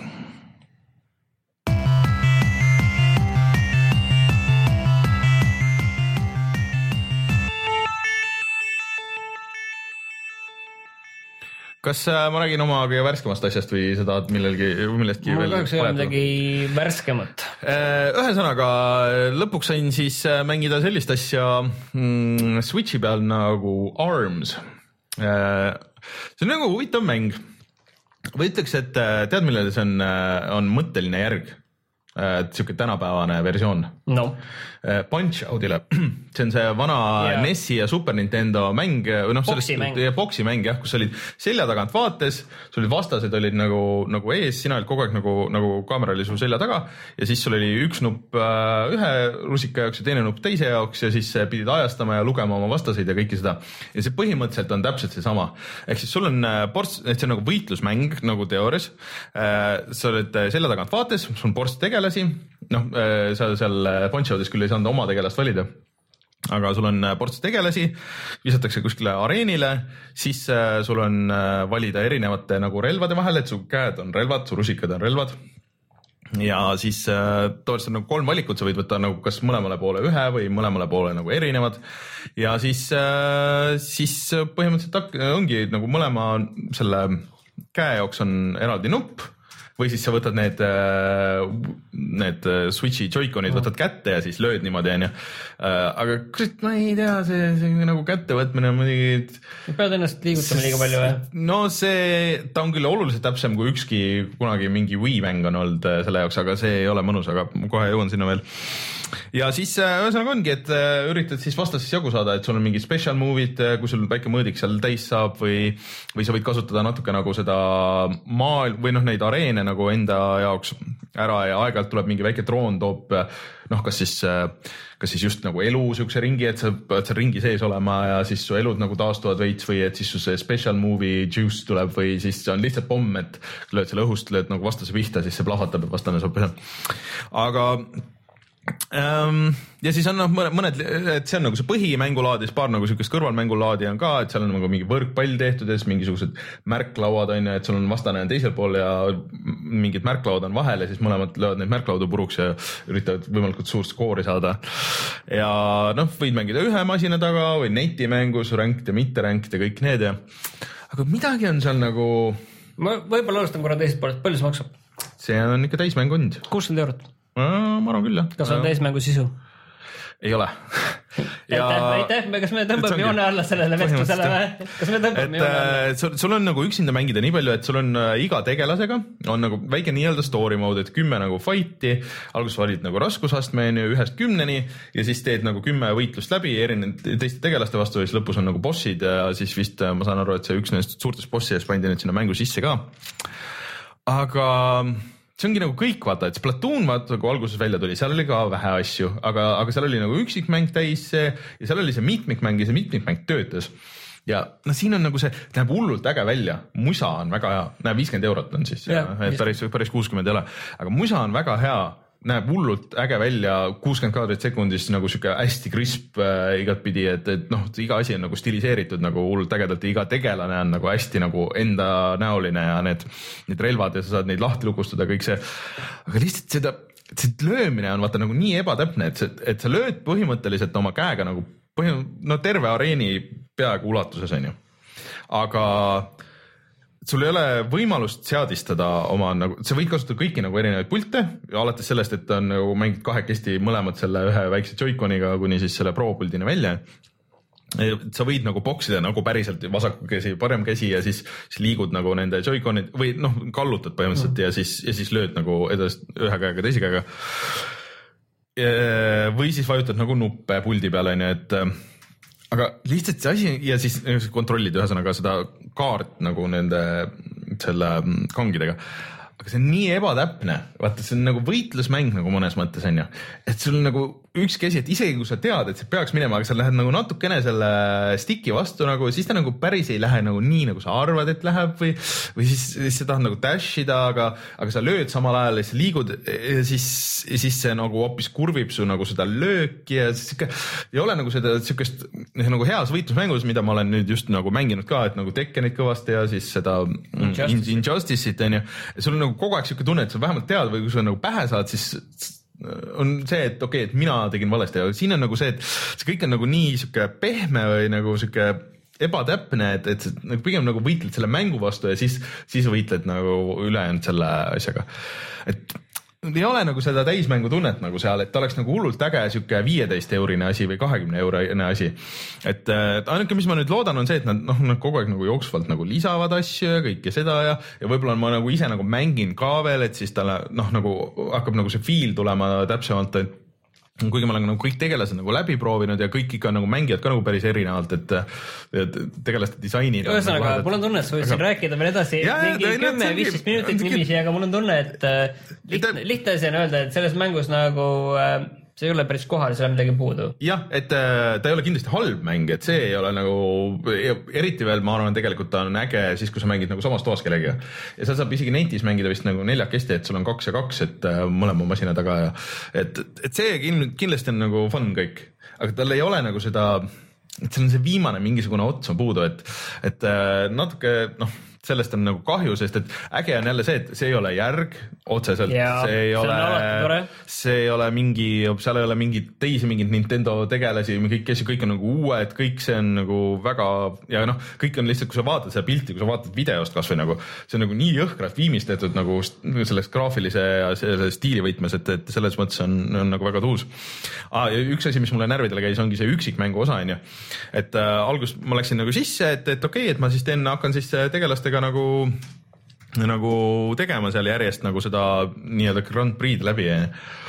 Kas ma räägin oma kõige värskemast asjast või sa tahad millelgi, millestki ma veel? Ma kahjuks ei ole midagi värskemat. Ühesõnaga, lõpuks sain siis mängida sellist asja mm, Switchi peal nagu Arms. See on nagu huvitav mäng. Või ütleks, et tead, millele see on, on mõtteline järg? Siuke tänapäevane versioon. No. Punch-Outile. See on see vana yeah. N E S-i ja Super Nintendo mäng, noh, boksi mäng, boksi mäng jah, kus olid selja tagant vaates, sul olid vastased olid nagu, nagu ees, sina olid kogu aeg nagu, nagu kaamera oli sul selja taga ja siis sul oli üks nupp äh, ühe rusika jaoks ja teine nupp teise jaoks ja siis pidid ajastama ja lugema oma vastaseid ja kõike seda. Ja see põhimõtteliselt on täpselt see sama. Ehk siis sul on ports, et see on nagu võitlusmäng nagu teoorias. Äh, sa oled selja tagant vaates, sul on ports tegelasi, noh, äh, sa seal Punch-Outis küll ei saanud oma tegelast valida. Aga sul on ports tegelasi, visatakse kuskile areenile, siis sul on valida erinevate nagu relvade vahel, et su käed on relvad, su rusikad on relvad. Ja siis tavaliselt nagu kolm valikut, sa võid võtta nagu kas mõlemale poole ühe või mõlemale poole nagu erinevad. Ja siis, siis põhimõtteliselt ongi nagu mõlema selle käe jaoks on eraldi nupp. Või siis sa võtad need, need Switchi Joy-Conid, võtad kätte ja siis lööd niimoodi, on ju. Aga kurat, ma ei tea, see, see nagu kätte võtmine on muidugi... Pead ennast liigutama liiga palju, või? No see, ta on küll oluliselt täpsem kui ükski kunagi mingi Wii-mäng on olnud selle jaoks, aga see ei ole mõnus, aga kohe jõuan sinna veel. Ja siis ühesõnaga ongi, et üritad siis vastasest jagu saada, et sul on mingid special move'id, kui sul väike mõõdik seal täis saab või, või sa võid kasutada natuke nagu seda maal või noh, neid areene nagu enda jaoks ära ja aeg-ajalt tuleb mingi väike droon toob, noh, kas siis, kas siis just nagu elu siukse ringi, et sa pead seal ringi sees olema ja siis su elud nagu taastuvad veits või et siis su see special movie juice tuleb või siis on lihtsalt pomm, et lööd selle õhust, lööd nagu vastase pihta, siis see plahvatab ja vastane saab peale. Aga Um, ja siis on noh, mõned, et see on nagu see põhimängulaad ja paar nagu siukest kõrvalmängulaadi on ka, et seal on nagu mingi võrkpall tehtud ja siis mingisugused märklauad on ja et sul on vastane on teisel pool ja mingid märklauad on vahel ja siis mõlemad löövad neid märklaudu puruks ja üritavad võimalikult suurt skoori saada. Ja noh, võid mängida ühe masina taga või netimängus, ranked ja mitte ranked ja kõik need ja aga midagi on seal nagu... Ma võib-olla alustan korra teisest poolest, palju see maksab? See on ikka täismängund. kuuskümmend eurot. Ma arvan küll, jah. Kas on täismängu sisu? Ei ole. Ja... Aitäh, aitäh, kas me tõmbame joone alla sellele vestlusele või? Kas me tõmbame joone alla? Sul, sul on nagu üksinda mängida nii palju, et sul on iga tegelasega on nagu väike nii-öelda story mode, et kümme nagu fighti, alguses valid nagu raskusastme ühest kümneni ja siis teed nagu kümme võitlust läbi erinevad teiste tegelaste vastu ja siis lõpus on nagu bossid ja siis vist ma saan aru, et see üks neist suurtest bossidest pandi nüüd sinna mängu sisse ka. Aga... see ongi nagu kõik, vaata, et Splatoon, vaata, kui alguses välja tuli, seal oli ka vähe asju, aga, aga seal oli nagu üksikmäng täis see, ja seal oli see mitmikmäng ja see mitmikmäng töötas. Ja no siin on nagu see, näeb hullult äge välja, musa on väga hea, näeb viiskümmend eurot on siis, ja, et päris, päris kuuskümmend ei ole, aga musa on väga hea, näeb hullult äge välja, kuuskümmend kaadrit sekundis nagu siuke hästi crisp äh, igat pidi, et, et noh, iga asi on nagu stiliseeritud nagu hullult ägedalt ja iga tegelane on nagu hästi nagu enda näoline ja need, need relvad ja sa saad neid lahti lukustada, kõik see, aga lihtsalt seda, see löömine on vaata nagu nii ebatäpne, et, see, et sa lööd põhimõtteliselt oma käega nagu põhim-, no terve areeni peaaegu ulatuses on ju, aga sul ei ole võimalust seadistada oma nagu, sa võid kasutada kõiki nagu erinevaid pilte, alates sellest, et on nagu mängid kahekesti mõlemad selle ühe väikse Joy-Coniga kuni siis selle Pro puldini välja. Sa võid nagu boksida nagu päriselt vasak käsi, parem käsi ja siis, siis liigud nagu nende Joy-Conid või noh, kallutad põhimõtteliselt ja siis, ja siis lööd nagu edast ühe käega, teise käega. Või siis vajutad nagu nuppe puldi peale, et aga lihtsalt see asi ja siis kontrollid ühesõnaga seda kaart nagu nende selle kangidega. Aga see on nii ebatäpne, vaata see on nagu võitlusmäng nagu mõnes mõttes on ju, et sul nagu üks käsi, et isegi kui sa tead, et see peaks minema, aga sa lähed nagu natukene selle stiki vastu nagu, siis ta nagu päris ei lähe nagu nii, nagu sa arvad, et läheb või, või siis, siis sa tahad nagu dashida, aga, aga sa lööd samal ajal ja siis liigud ja siis, ja siis see nagu hoopis kurvib su nagu seda lööki ja siis ikka ei ole nagu seda siukest nagu heas võitlusmängus, mida ma olen nüüd just nagu mänginud ka, et nagu Tekkenit kõvasti ja siis seda Injustice'it Injustice on ju, sul on nagu kogu aeg siuke tunne, et sa vähemalt tead või kui sa nagu pähe saad, siis on see, et okei okay,, et mina tegin valesti, aga siin on nagu see, et see kõik on nagu nii siuke pehme või nagu siuke ebatäpne, et, et nagu pigem nagu võitled selle mängu vastu ja siis, siis võitled nagu ülejäänud selle asjaga. Et ei ole nagu seda täismängu tunnet nagu seal, et ta oleks nagu hullult äge siuke viieteist eurine asi või kahekümne eurine asi. Et, et ainuke, mis ma nüüd loodan, on see, et nad, noh, nad kogu aeg nagu jooksvalt nagu lisavad asju ja kõike seda ja, ja võib-olla ma nagu ise nagu mängin ka veel, et siis talle, noh, nagu hakkab nagu see feel tulema täpsemalt, et kuigi ma olen nagu kõik tegelased nagu läbi proovinud ja kõik ikka nagu mängijad ka nagu päris erinevalt, et, et tegelaste disainid. Ühesõnaga, nagu mul on tunne, et sa võiksin aga... rääkida veel edasi ja, mingi kümme viisteist minutit nimisi, aga mul on tunne, et lihtne, lihtne asi on öelda, et selles mängus nagu see ei ole päris kohal, seal on midagi puudu. Jah, et ta ei ole kindlasti halb mäng, et see ei ole nagu, eriti veel ma arvan, tegelikult ta on äge siis, kui sa mängid nagu samas toas kellegiga. Ja seal saab isegi netis mängida vist nagu neljakesti, et sul on kaks ja kaks, et mõlema masina taga ja et, et see kindlasti on nagu fun kõik. Aga tal ei ole nagu seda, et seal on see viimane mingisugune ots on puudu, et, et natuke, noh, sellest on nagu kahju, sest et äge on jälle see, et see ei ole järg otseselt, ja, see ei ole, see ei ole mingi, seal ei ole mingid teisi mingid Nintendo tegelasi, kõik, kõik on nagu uued, kõik see on nagu väga ja noh, kõik on lihtsalt, kui sa vaatad seda pilti, kui sa vaatad videost kasvõi nagu, see on nagu nii jõhkralt viimistletud nagu selles graafilise ja selle stiilivõitmes, et, et selles mõttes on, on nagu väga tuus. Ah, ja üks asi, mis mulle närvidele käis, ongi see üksikmängu osa, on ju. Et äh, algus ma läksin nagu sisse, et, et okei okay,, et ma siis teen, hakkan siis tegelastega nagu, nagu tegema seal järjest nagu seda nii-öelda Grand Prix läbi ja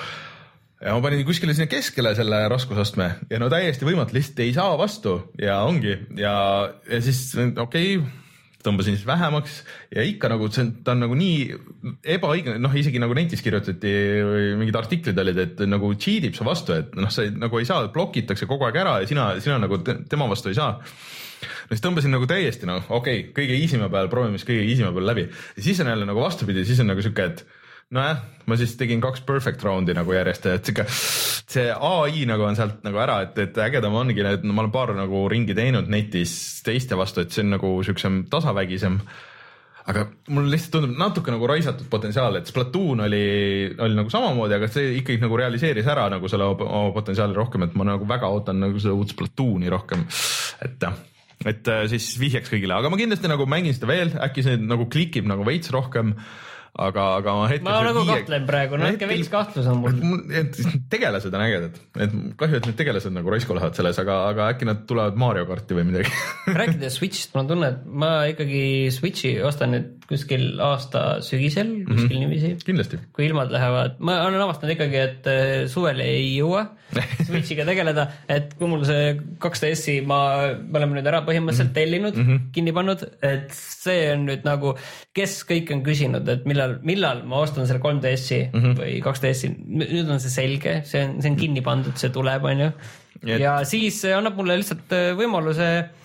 ma panin kuskile sinna keskele selle raskusastme ja no täiesti võimatu, lihtsalt ei saa vastu ja ongi ja, ja siis okei okay, tõmbasin siis vähemaks ja ikka nagu see, ta on nagu nii ebaõigne, noh isegi nagu netis kirjutati või mingid artiklid olid, et nagu cheatib su vastu, et noh, sa nagu ei saa, blokitakse kogu aeg ära ja sina, sina nagu tema vastu ei saa. No siis tõmbasin nagu täiesti, no okei, okay, kõige easima peal, proovime siis kõige easima peal läbi. Ja siis on jälle nagu vastupidi, siis on nagu siuke, et nojah, ma siis tegin kaks perfect roundi nagu järjest, et siuke, see A I nagu on sealt nagu ära, et, et ägedam ongi, et ma olen paar nagu ringi teinud netis teiste vastu, et see on nagu siuksem tasavägisem. Aga mul lihtsalt tundub natuke nagu raisatud potentsiaal, et Splatoon oli, oli nagu samamoodi, aga see ikkagi nagu realiseeris ära nagu selle oma potentsiaali rohkem, et ma nagu väga ootan nagu seda uut Splatooni rohkem, et et siis vihjaks kõigile, aga ma kindlasti nagu mängin seda veel, äkki see nagu klikib nagu veits rohkem, aga, aga ma hetkel... Ma nagu viie... kahtlen praegu, no hetke veits kahtlus on mul. Tegelased on ägedad, et kahju, et need tegelased nagu raisku lähevad selles, aga, aga äkki nad tulevad Mario karti või midagi. Rääkides Switch'ist, mul on tunne, et ma ikkagi Switch'i ostan nüüd kuskil aasta sügisel, kuskil mm-hmm. nimisi. Kindlasti. Kui ilmad lähevad, ma olen avastanud ikkagi, et suvel ei jõua Switch'iga tegeleda, et kui mul see kaks D S-i ma, me oleme nüüd ära põhimõtteliselt tellinud, mm-hmm. kinni pannud, et see on nüüd nagu, kes kõik on küsinud, et millal, millal ma ostan selle kolm D S-i mm-hmm. või kaks D S-i, nüüd on see selge, see on, see on kinni pandud, see tuleb, on ju. Ja, ja siis annab mulle lihtsalt võimaluse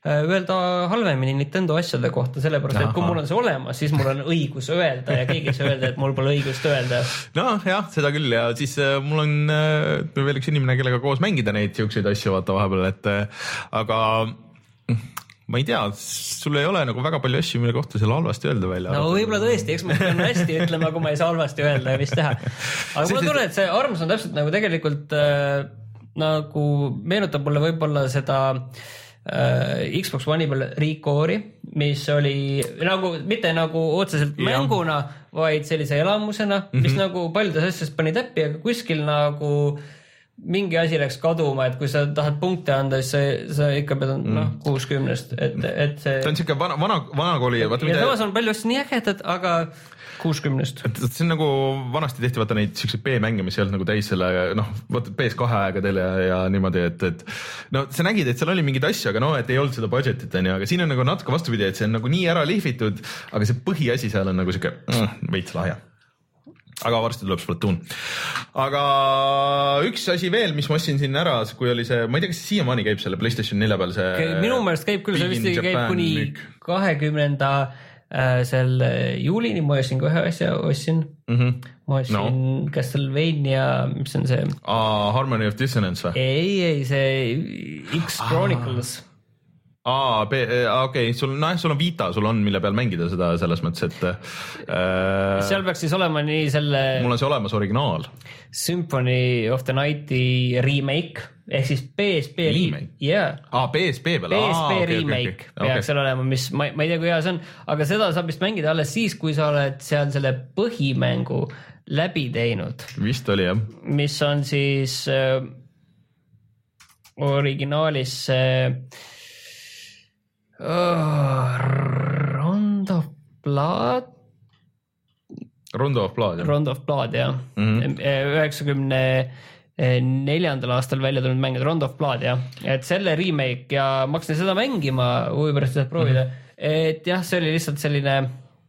öelda halvemini Nintendo asjade kohta, sellepärast, et kui mul on see olemas, siis mul on õigus öelda ja keegi ei saa öelda, et mul pole õigust öelda. No jah, seda küll ja siis mul on veel üks inimene, kellega koos mängida neid siukseid asju vaata vahepeal, et aga ma ei tea, sul ei ole nagu väga palju asju, mille kohta seal halvasti öelda välja. No võib-olla tõesti, eks ma pean hästi ütlema, kui ma ei saa halvasti öelda ja mis teha. Aga mulle tunne, et see Arms on täpselt nagu tegelikult äh, nagu meenutab mulle võib-olla seda äh, Xbox One'i peal Recore'i, mis oli nagu, mitte nagu otseselt mänguna, vaid sellise elamusena, mis mm-hmm. nagu paljudes asjast pani täppi, aga kuskil nagu mingi asi läks kaduma, et kui sa tahad punkte anda, siis sa, sa ikka pead mm. noh, kuuskümnest, et, et see ta on siuke vana, vana, vana kooli ja, ja samas on palju asju nii ägedad, aga kuuskümnest. See on nagu vanasti tehti vaata neid siukseid B-mänge, mis ei olnud nagu täis selle, noh, vaata P S kahe aegadel ja, ja niimoodi, et, et no sa nägid, et seal oli mingid asju, aga no, et ei olnud seda budgetit, on ju, aga siin on nagu natuke vastupidi, et see on nagu nii ära lihvitud, aga see põhiasi seal on nagu siuke mm, veits lahja. Aga varsti tuleb Splatoon. Aga üks asi veel, mis ma ostsin siin ära, kui oli see, ma ei tea, kas siiamaani käib selle PlayStation neljja peal see minu meelest käib küll, see vist käib kuni kahekümnenda äh, seal juulini, ma ostsin kohe asja, ostsin mm-hmm. ma ostsin no. Castlevania, mis on see ah, Harmony of Dissonance või? Ei, ei, see X Chronicles ah. Aa, okei, okay. sul, noh, sul on Vita, sul on, mille peal mängida seda selles mõttes, et äh, seal peaks siis olema nii selle mul on see olemas originaal Symphony of the Nighti remake ehk siis P S P remake yeah. ah, P S P peal P S P ah, okay, remake okay, okay. peaks okay. seal olema, mis ma, ma ei tea, kui hea see on, aga seda saab vist mängida alles siis, kui sa oled seal selle põhimängu läbi teinud. Vist oli, jah. Mis on siis äh, originaalis äh, Oh, Rondo of Blood Rondo of Blood, jah. Rondo of Blood, jah. üheksakümne neljandal aastal välja tulnud mängida Rondo of Blood, jah. Et selle remake ja ma hakkasin seda mängima huvipärast seda proovida. Mm-hmm. Et jah, see oli lihtsalt selline,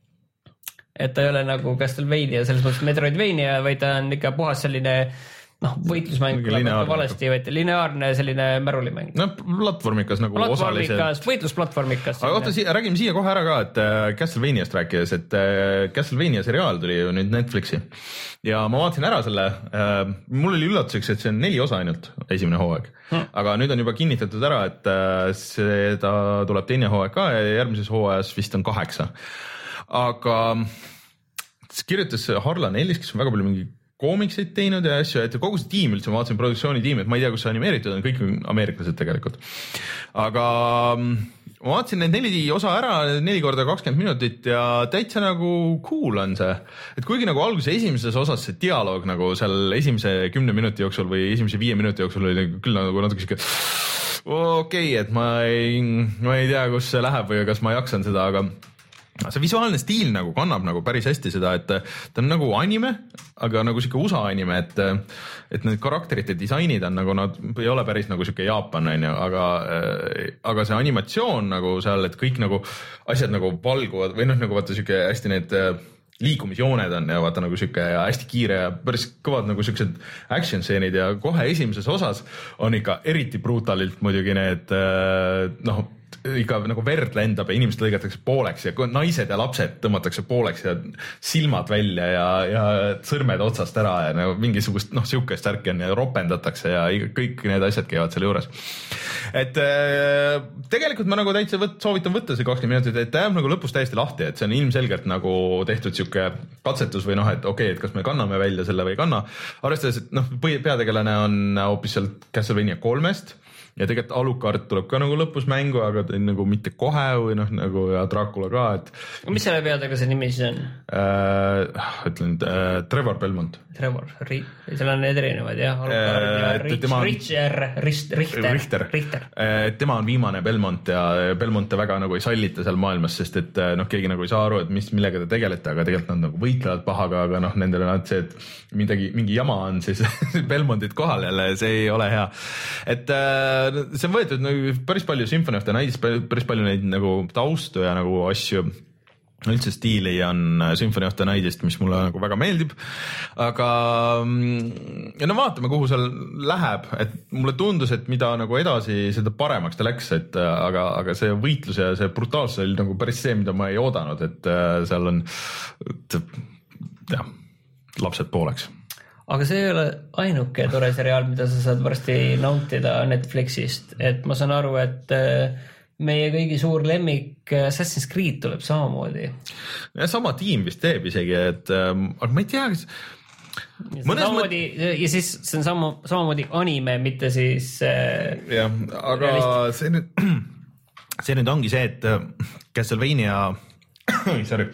et ta ei ole nagu Castlevania, selles mõttes Metroidvania, vaid ta on ikka puhas selline noh, võitlusmäng valesti võeti, lineaarne selline märulimäng. No platvormikas nagu platvormikas, osaliselt. Võitlusplatvormikas. Aga oota, räägime siia kohe ära ka, et Castlevaniast rääkides, et Castlevania seriaal tuli ju nüüd Netflixi ja ma vaatasin ära selle, mul oli üllatuseks, et see on neli osa ainult, esimene hooaeg, hmm. aga nüüd on juba kinnitatud ära, et seda tuleb teine hooaeg ka ja järgmises hooajas vist on kaheksa. Aga kirjutas Harlan Ellis, kes on väga palju mingi koomikseid teinud ja asju, et kogu see tiim üldse, ma vaatasin produktsioonitiim, et ma ei tea, kus see animeeritud on, kõik on ameeriklased tegelikult. Aga ma vaatasin need neli osa ära, neli korda kakskümmend minutit ja täitsa nagu cool on see. Et kuigi nagu alguse esimeses osas see dialoog nagu seal esimese kümne minuti jooksul või esimese viie minuti jooksul oli küll nagu natuke siuke okei, okay, et ma ei, ma ei tea, kus see läheb või kas ma jaksan seda, aga see visuaalne stiil nagu kannab nagu päris hästi seda, et ta on nagu anime, aga nagu siuke U S A anime, et et need karakterite disainid on nagu nad ei ole päris nagu siuke Jaapan onju, aga aga see animatsioon nagu seal, et kõik nagu asjad nagu valguvad või noh, nagu vaata siuke hästi need liikumisjooned on ja vaata nagu siuke ja hästi kiire ja päris kõvad nagu siuksed action stseenid ja kohe esimeses osas on ikka eriti brutalilt muidugi need noh, ikka nagu verd lendab ja inimesed lõigatakse pooleks ja naised ja lapsed tõmmatakse pooleks ja silmad välja ja, ja sõrmed otsast ära ja nagu mingisugust noh, siukest särki on ja ropendatakse ja kõik need asjad käivad selle juures. Et äh, tegelikult ma nagu täitsa võt, soovitan võtta see kakskümmend minutit, et ta jääb nagu lõpus täiesti lahti, et see on ilmselgelt nagu tehtud siuke katsetus või noh, et okei, okay, et kas me kanname välja selle või ei kanna. Arvestades, et noh, peategelane on hoopis sealt Castlevania kolmest ja tegelikult Alucard tuleb ka nagu lõpus mängu, aga ta nagu mitte kohe või noh, nagu ja Dracula ka, et mis selle peategelase nimi siis on? Äh, ütlen, äh, Trevor Belmont. Trevor, seal on need erinevad jah, Alucard ja Richter, Richter, Richter. Richter. Tema on viimane Belmont ja Belmonte väga nagu ei sallita seal maailmas, sest et noh, keegi nagu ei saa aru, et mis, millega te tegelete, aga tegelikult nad nagu võitlevad pahaga, aga noh, nendel on see, et midagi, mingi jama on siis Belmontit kohal jälle, see ei ole hea. Et see on võetud nagu päris palju Symphony of the Nights, päris palju neid nagu taustu ja nagu asju üldse stiili on Symphony of the Night'ist, mis mulle nagu väga meeldib, aga ja no vaatame, kuhu seal läheb, et mulle tundus, et mida nagu edasi, seda paremaks ta läks, et aga, aga see võitlus ja see brutaalsus oli nagu päris see, mida ma ei oodanud, et seal on et, jah, lapsed pooleks. Aga see ei ole ainuke tore seriaal, mida sa saad varsti nautida Netflixist, et ma saan aru, et meie kõigi suur lemmik Assassin's Creed tuleb samamoodi. Ja sama tiim vist teeb isegi, et aga ma ei tea, kas... Samamoodi, ma... ja siis see on sama, samamoodi anime, mitte siis... Jah, aga see nüüd, see nüüd ongi see, et Castlevania... Sorry.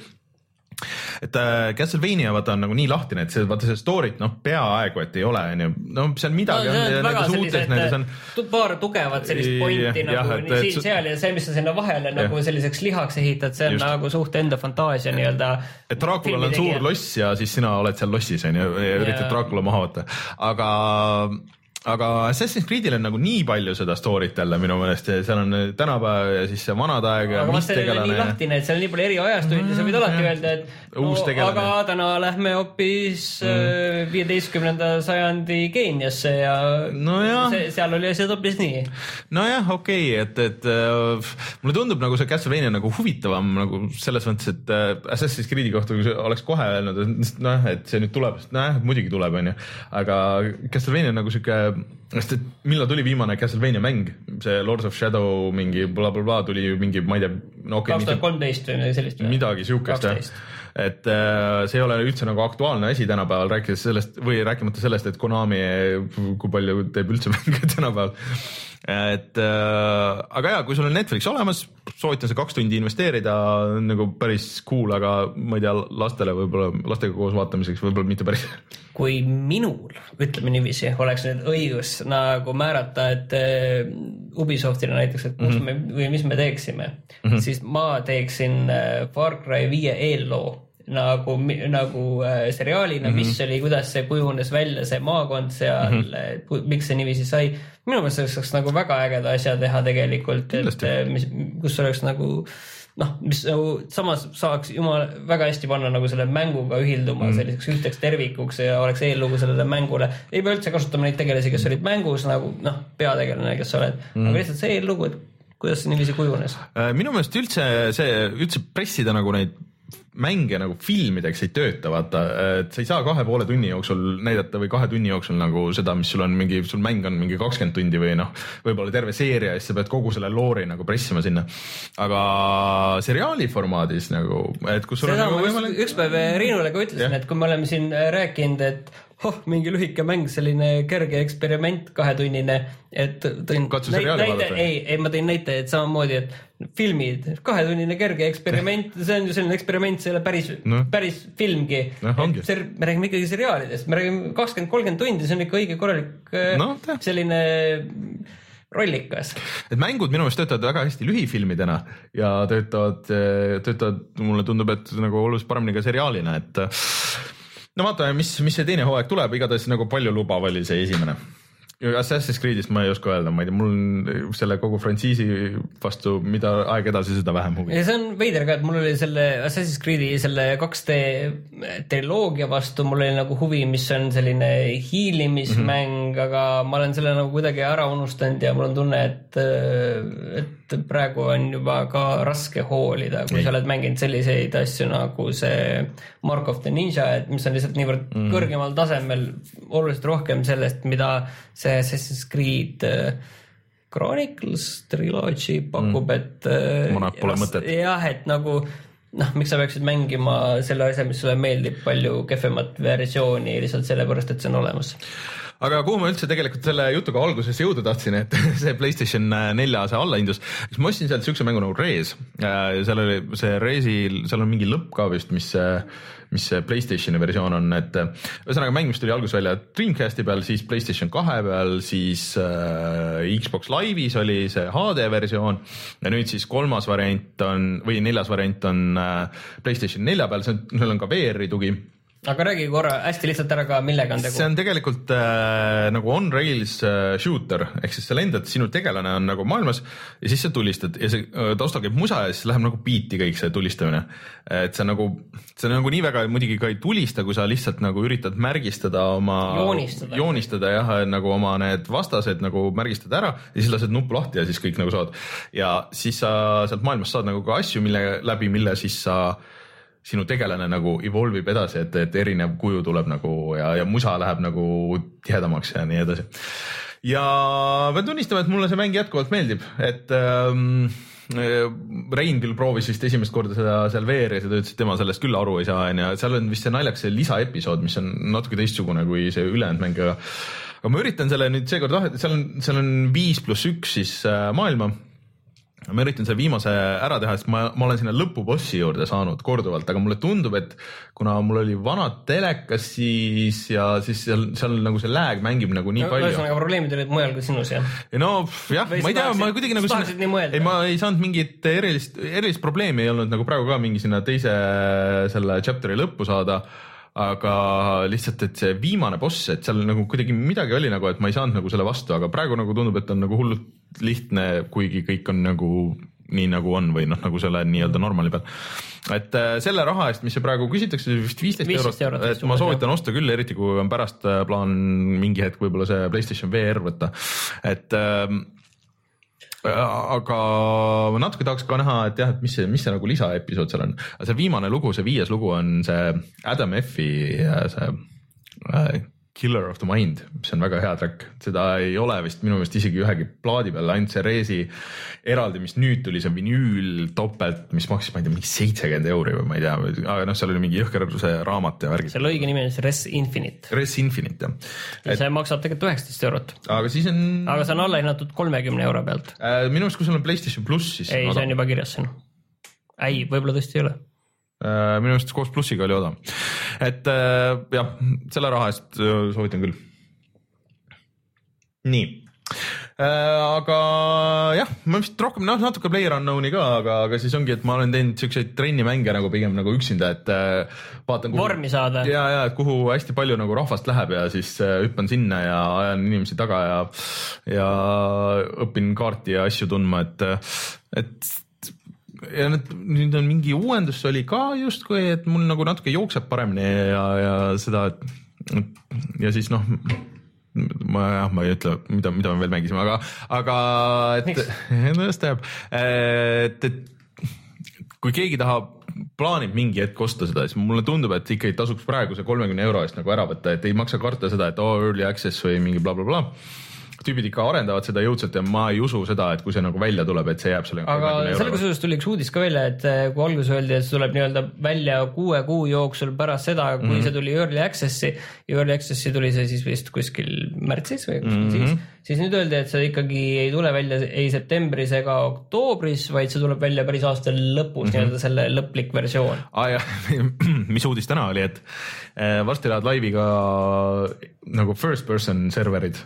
Et äh, Castlevania vaata on nagu nii lahtine, et see, vaata see story't noh, peaaegu, et ei ole, no seal midagi no, on, väga sellised, on... paar tugevat sellist pointi ja, nagu jah, et, siin, seal ja see, mis sa sinna vahele ja. Nagu selliseks lihaks ehitad, see on just. Nagu suht enda fantaasia nii-öelda. Et Draculal on suur loss ja siis sina oled seal lossis on, ja, ja üritad Dracula maha võtta, aga aga Assassin's Creed'il on nagu nii palju seda story't jälle minu meelest, seal on tänapäev ja siis see vanad aeg. Aga vast see on nii lahtine, et seal on nii palju eri ajastuid ja sa võid alati öelda, et no, aga täna lähme hoopis mm. viieteistkümnenda sajandi Keeniasse ja no see, seal oli asjad hoopis nii. Nojah, okei, okay, et, et uh, mulle tundub nagu see Castlevania nagu huvitavam nagu selles mõttes, et uh, Assassin's Creed'i kohta oleks kohe öelnud, et noh, et see nüüd tuleb, noh, muidugi tuleb, on ju, aga Castlevania on nagu siuke sest et millal tuli viimane Castlevania mäng, see Lords of Shadow mingi blablabla bla, bla, tuli mingi, ma ei tea no, okay, kaks tuhat kolmteist või midagi sellist või? Midagi siukest, et äh, see ei ole üldse nagu aktuaalne asi tänapäeval, rääkides sellest või rääkimata sellest, et Konami kui palju teeb üldse mänge tänapäeval, et äh, aga jaa, kui sul on Netflix olemas, soovitan see kaks tundi investeerida nagu päris cool, aga ma ei tea, lastele võib-olla, lastega koos vaatamiseks võib-olla mitte päris. Kui minul, ütleme niiviisi, oleks nüüd õigus nagu määrata, et Ubisoftile näiteks, et kus me, või mis me teeksime, mm-hmm. siis ma teeksin Far Cry viie eelloo nagu, nagu äh, seriaalina, mm-hmm. mis oli, kuidas see kujunes välja, see maakond seal mm-hmm., miks see niiviisi sai. Minu meelest selleks saaks nagu väga ägeda asja teha tegelikult, et mis, kus oleks nagu noh, mis nagu samas saaks jumal väga hästi panna nagu selle mänguga ühilduma mm. selliseks ühteks tervikuks ja oleks eellugu sellele mängule. Ei pea üldse kasutama neid tegelasi, kes olid mängus nagu noh, peategelane, kes sa oled, mm. aga lihtsalt see eellugu, et kuidas see niiviisi kujunes. Minu meelest üldse see, üldse pressida nagu neid mänge nagu filmideks ei tööta, vaata, et sa ei saa kahe poole tunni jooksul näidata või kahe tunni jooksul nagu seda, mis sul on mingi, sul mäng on mingi kakskümmend tundi või noh, võib-olla terve seeria ja siis sa pead kogu selle loori nagu pressima sinna. Aga seriaali formaadis nagu, et kus sul seda on nagu võimalik... Üks päev Riinule ka ütlesin, yeah. et kui me oleme siin rääkinud, et oh, mingi lühike mäng, selline kerge eksperiment kahetunnine, et tõin katsu seriaali näite, vaadata. Ei, ei, ma tõin näite, et samamoodi, et filmid, kahetunnine kerge eksperiment, see on ju selline eksperiment, see ei ole päris, no. päris filmgi. No, ser, me räägime ikkagi seriaalidest, me räägime kakskümmend kolmkümmend tundi, see on ikka õige korralik no, selline rollikas. Et mängud minu meelest töötavad väga hästi lühifilmidena ja töötavad, töötavad, mulle tundub, et nagu oluliselt paremini ka seriaalina, et no vaatame, mis, mis see teine hooaeg tuleb, igatahes nagu palju lubav oli see esimene. Assassin's Creed'ist ma ei oska öelda, ma ei tea, mul on selle kogu frantsiisi vastu, mida aeg edasi, seda vähem huvi. Ja see on veider ka, et mul oli selle Assassin's Creed'i selle kaks D triloogia vastu, mul oli nagu huvi, mis on selline hiilimismäng, mm-hmm. aga ma olen selle nagu kuidagi ära unustanud ja mul on tunne, et, et praegu on juba ka raske hoolida, kui ei. Sa oled mänginud selliseid asju nagu see Mark of the Ninja, et mis on lihtsalt niivõrd mm-hmm. kõrgemal tasemel, oluliselt rohkem sellest, mida see Assassin's Creed uh, Chronicles Trilogy pakub, mm. et uh, pole mõtet. Jah, et nagu noh, miks sa peaksid mängima selle asja, mis sulle meeldib palju kehvemat versiooni lihtsalt sellepärast, et see on olemas. Aga kuhu ma üldse tegelikult selle jutuga alguses jõuda tahtsin, et see PlayStation nelja see allahindlus, siis ma ostsin sealt siukse mängu nagu Rez. Seal oli see Rezil, seal on mingi lõpp ka vist, mis, mis PlayStationi versioon on, et ühesõnaga mäng, mis tuli alguses välja Dreamcasti peal, siis PlayStation kahe peal, siis äh, Xbox Live'is oli see H D versioon ja nüüd siis kolmas variant on, või neljas variant on äh, PlayStation nelja peal, see on, seal on ka V R-i tugi. aga räägi korra hästi lihtsalt ära ka, millega on tegu. See on tegelikult äh, nagu on-rails äh, shooter, ehk siis sa lendad, sinu tegelane on nagu maailmas ja siis sa tulistad ja see äh, taustal käib musa ja siis läheb nagu biiti kõik see tulistamine. Et see on nagu, see on nagu nii väga muidugi ka ei tulista, kui sa lihtsalt nagu üritad märgistada oma, joonistada, joonistada jah, nagu oma need vastased nagu märgistada ära ja siis lased nuppu lahti ja siis kõik nagu saad. Ja siis sa sealt maailmast saad nagu ka asju, mille läbi, mille siis sa sinu tegelane nagu evolve ib edasi, et, et erinev kuju tuleb nagu ja, ja musa läheb nagu tihedamaks ja nii edasi. Ja pean tunnistama, et mulle see mäng jätkuvalt meeldib, et ähm, Rein küll proovis vist esimest korda seda seal V R-is ja ta ütles, et tema sellest küll aru ei saa ja seal on vist see naljaks see lisaepisood, mis on natuke teistsugune kui see ülejäänud mäng. Aga ma üritan selle nüüd seekord, seal on, seal on viis pluss üks siis maailma. Ma üritan selle viimase ära teha, sest ma, ma olen sinna lõpubossi juurde saanud korduvalt, aga mulle tundub, et kuna mul oli vanad telekas siis ja siis seal, seal nagu see lag mängib nagu nii no, palju. Ühesõnaga probleemid olid mujal kui sinus, jah? No jah, ma ei tea, ma kuidagi nagu sinna, ei, ma ei saanud mingit erilist, erilist probleemi ei olnud nagu praegu ka mingi sinna teise selle chapteri lõppu saada, aga lihtsalt, et see viimane boss, et seal nagu kuidagi midagi oli nagu, et ma ei saanud nagu selle vastu, aga praegu nagu tundub, et on nagu hullult lihtne, kuigi kõik on nagu nii nagu on või noh, nagu selle nii-öelda normali peal. Et selle raha eest, mis see praegu küsitakse, vist viisteist eurot, eurot, et ma soovitan jah. Osta küll, eriti kui on pärast plaan mingi hetk võib-olla see PlayStation V R võtta, et aga ma natuke tahaks ka näha, et jah, et mis see, mis see nagu lisaepisood seal on. See viimane lugu, see viies lugu on see Adam F-i see äh, Killer of the Mind, mis on väga hea track. Seda ei ole vist minu meelest isegi ühegi plaadi peal, ainult see Reesi eraldi, mis nüüd tuli, see vinüül topelt, mis maksis, ma ei tea, mingi seitsekümmend euri või ma ei tea, aga noh, seal oli mingi jõhker see raamat ja värgid. Selle õige nimi on see Res Infinite. Res Infinite, jah. Ja see et, maksab tegelikult üheksateist eurot. Aga siis on... Aga see on alla hinnatud kolmekümne euro pealt. Äh, minu meelest, kui sul on PlayStation Plus, siis... Ei, see on juba kirjas siin. Ei, võib-olla tõesti ei ole. Minu meelest koos plussiga oli odav. Et jah, selle raha eest soovitan küll. Nii. Aga jah, ma vist rohkem noh, natuke PlayerUnknown'i ka, aga, aga siis ongi, et ma olen teinud selliseid trennimänge nagu pigem nagu üksinda, et vaatan kuhu, vormi saada. Ja, ja, et kuhu hästi palju nagu rahvast läheb ja siis hüppan sinna ja ajan inimesi taga ja, ja õpin kaarti ja asju tundma, et, et ja nüüd, nüüd on mingi uuendus oli ka justkui, et mul nagu natuke jookseb paremini ja, ja seda, et ja siis noh, ma, jah, ma ei ütle, mida, mida me veel mängisime, aga, aga et, et, et kui keegi tahab, plaanib mingi hetk osta seda, siis mulle tundub, et ikka ei tasuks praegu see kolmekümne euro eest nagu ära võtta, et ei maksa karta seda, et oh, early access või mingi bla bla bla. Tüübid ikka arendavad seda jõudselt ja ma ei usu seda, et kui see nagu välja tuleb, et see jääb selle aga selle kusjuures tuli üks uudis ka välja, et kui alguses öeldi, et see tuleb nii-öelda välja kuue kuu jooksul pärast seda, kui mm-hmm. see tuli Early Access'i ja Early Access'i tuli see siis vist kuskil märtsis või kuskil mm-hmm. siis, siis nüüd öeldi, et see ikkagi ei tule välja ei septembris ega oktoobris, vaid see tuleb välja päris aasta lõpus mm-hmm. nii-öelda selle lõplik versioon. Ah, jah. Mis uudis täna oli, et varsti lähevad laiviga nagu first person serverid.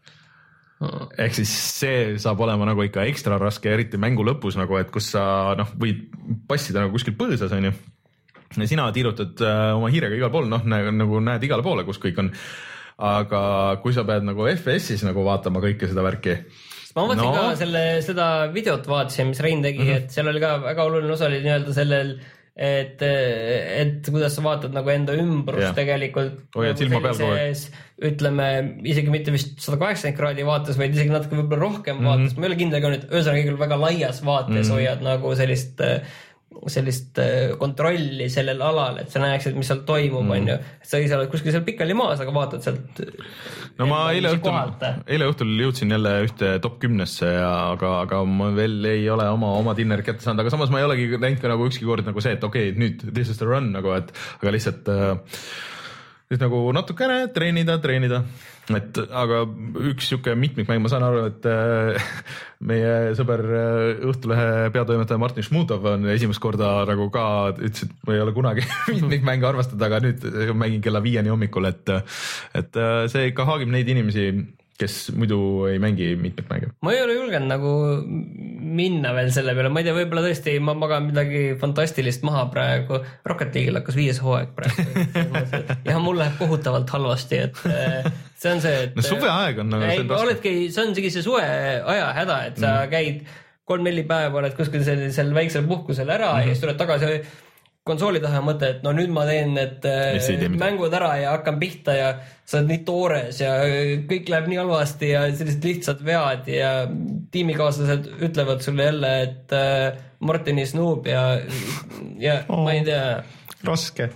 Ehk siis see saab olema nagu ikka ekstra raske, eriti mängu lõpus nagu, et kus sa noh, võid passida nagu kuskil põõsas, on ju. Ja sina tiirutad äh, oma hiirega igal pool, noh nagu näed igale poole, kus kõik on. Aga kui sa pead nagu F P S-is nagu vaatama kõike seda värki. Ma mõtlesin no. ka selle, seda videot vaatasin, mis Rein tegi, mm-hmm. et seal oli ka väga oluline osa oli nii-öelda sellel et, et kuidas sa vaatad nagu enda ümbrust yeah. tegelikult Hoiad nagu sellises, ütleme isegi mitte vist sada kaheksakümmend kraadi vaates, vaid isegi natuke võib-olla rohkem mm-hmm. vaates, ma ei ole kindel ka nüüd, ühesõnaga väga laias vaates mm-hmm. hoiad nagu sellist sellist kontrolli sellel alal, et sa näeksid, mis seal toimub, mm. on ju. Et sa ise oled kuskil seal pikali maas, aga vaatad sealt. No ma eile õhtul, eile õhtul jõudsin jälle ühte top kümnesse, ja, aga, aga ma veel ei ole oma, oma dinnerit kätte saanud, aga samas ma ei olegi näinud ka nagu ükski kord nagu see, et okei, okay, nüüd this is the run, nagu, et aga lihtsalt äh, nagu natukene treenida, treenida. Et, aga üks siuke mitmikmäng, ma saan aru, et äh, meie sõber äh, Õhtulehe peatoimetaja Martin Šmutov on esimest korda nagu ka ütles, et ma ei ole kunagi mitmikmänge arvestada, aga nüüd mängin kella viieni hommikul, et, et äh, see ikka haagib neid inimesi, kes muidu ei mängi mitmikmänge. Ma ei ole julgenud nagu minna veel selle peale, ma ei tea, võib-olla tõesti ma magan midagi fantastilist maha praegu, Rocket League'il hakkas viies hooaeg praegu ja mul läheb kohutavalt halvasti, et see on see, et no suveaeg on nagu ei, oledki, see on see suve aja häda, et sa mm. käid kolm-neli päeva, oled kuskil sellisel väiksel puhkusel ära mm. ja siis tuled tagasi konsooli taha ja mõtle, et no nüüd ma teen need mängud ära ja hakkan pihta ja sa oled nii toores ja kõik läheb nii halvasti ja sellised lihtsad vead ja tiimikaaslased ütlevad sulle jälle, et Martini snoob ja, ja oh, ma ei tea. Raske.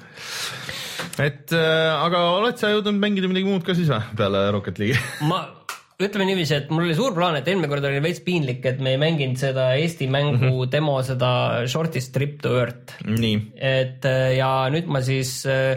Et aga oled sa jõudnud mängida midagi muud ka siis või peale Rocket League? Ma ütleme niiviisi, et mul oli suur plaan, et eelmine kord oli veits piinlik, et me ei mänginud seda Eesti mängu mm-hmm. demo, seda Shortest Trip to Earth. Nii. Et ja nüüd ma siis,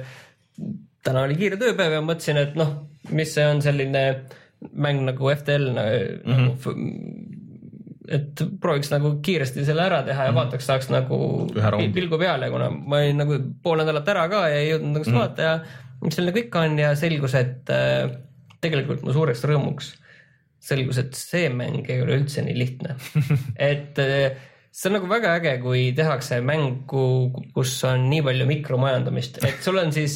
täna oli kiire tööpäev ja mõtlesin, et noh, mis see on selline mäng nagu F T L, mm-hmm. nagu, et prooviks nagu kiiresti selle ära teha ja mm-hmm. vaataks, saaks nagu pilgu peale, kuna ma olin nagu pool nädalat ära ka ja ei jõudnud nagu mm-hmm. vaata ja mis selline kõik on ja selgus, et tegelikult mu suureks rõõmuks selgus, et see mäng ei ole üldse nii lihtne. Et see on nagu väga äge, kui tehakse mängu, kus on nii palju mikromajandamist. Et sul on siis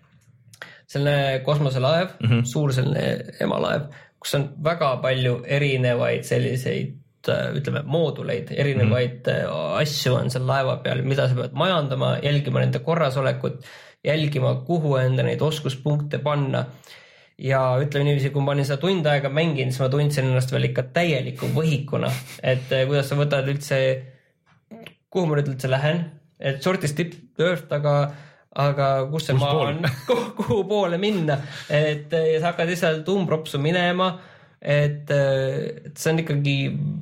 selline kosmoselaev, mm-hmm. suur selline emalaev, kus on väga palju erinevaid selliseid, ütleme, mooduleid, erinevaid mm-hmm. asju on seal laeva peal, mida sa pead majandama, jälgima nende korrasolekut, jälgima, kuhu enda neid oskuspunkte panna. Ja ütleme niiviisi, kui ma olin seda tund aega mängin, siis ma tundsin ennast veel ikka täieliku võhikuna, et kuidas sa võtad üldse, kuhu ma nüüd üldse lähen, et Shortest Trip to Earth, aga, aga kus see maa on, kuhu poole minna, et ja sa hakkad lihtsalt umbropsu minema, et, et see on ikkagi,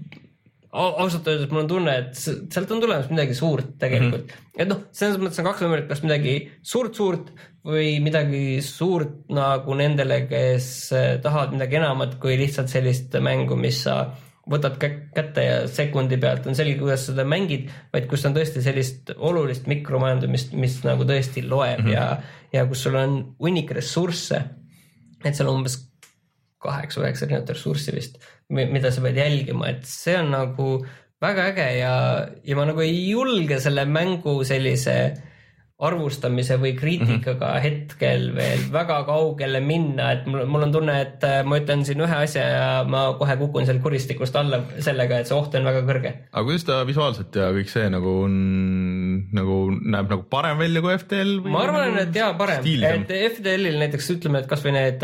ausalt öeldes mul on tunne, et sealt on tulemas midagi suurt tegelikult. Mm-hmm. Et noh, selles mõttes on kaks võimalik, kas midagi suurt-suurt või midagi suurt nagu nendele, kes tahavad midagi enamat kui lihtsalt sellist mängu, mis sa võtad kätte ja sekundi pealt on selge, kuidas seda mängid, vaid kus on tõesti sellist olulist mikromajandamist, mis nagu tõesti loeb mm-hmm. ja, ja kus sul on hunnik ressursse, et seal on umbes kaheksa üheksa erinevat ressurssi vist, mida sa pead jälgima, et see on nagu väga äge ja, ja ma nagu ei julge selle mängu sellise arvustamise või kriitikaga mm-hmm. hetkel veel väga kaugele minna, et mul, mul on tunne, et ma ütlen siin ühe asja ja ma kohe kukun seal kuristikust alla sellega, et see oht on väga kõrge. Aga kuidas ta visuaalselt ja kõik see nagu, on, nagu näeb nagu parem välja kui F T L? Või ma arvan, nagu et jaa, parem. Stiilisem. Et F T L-il näiteks ütleme, et kas või need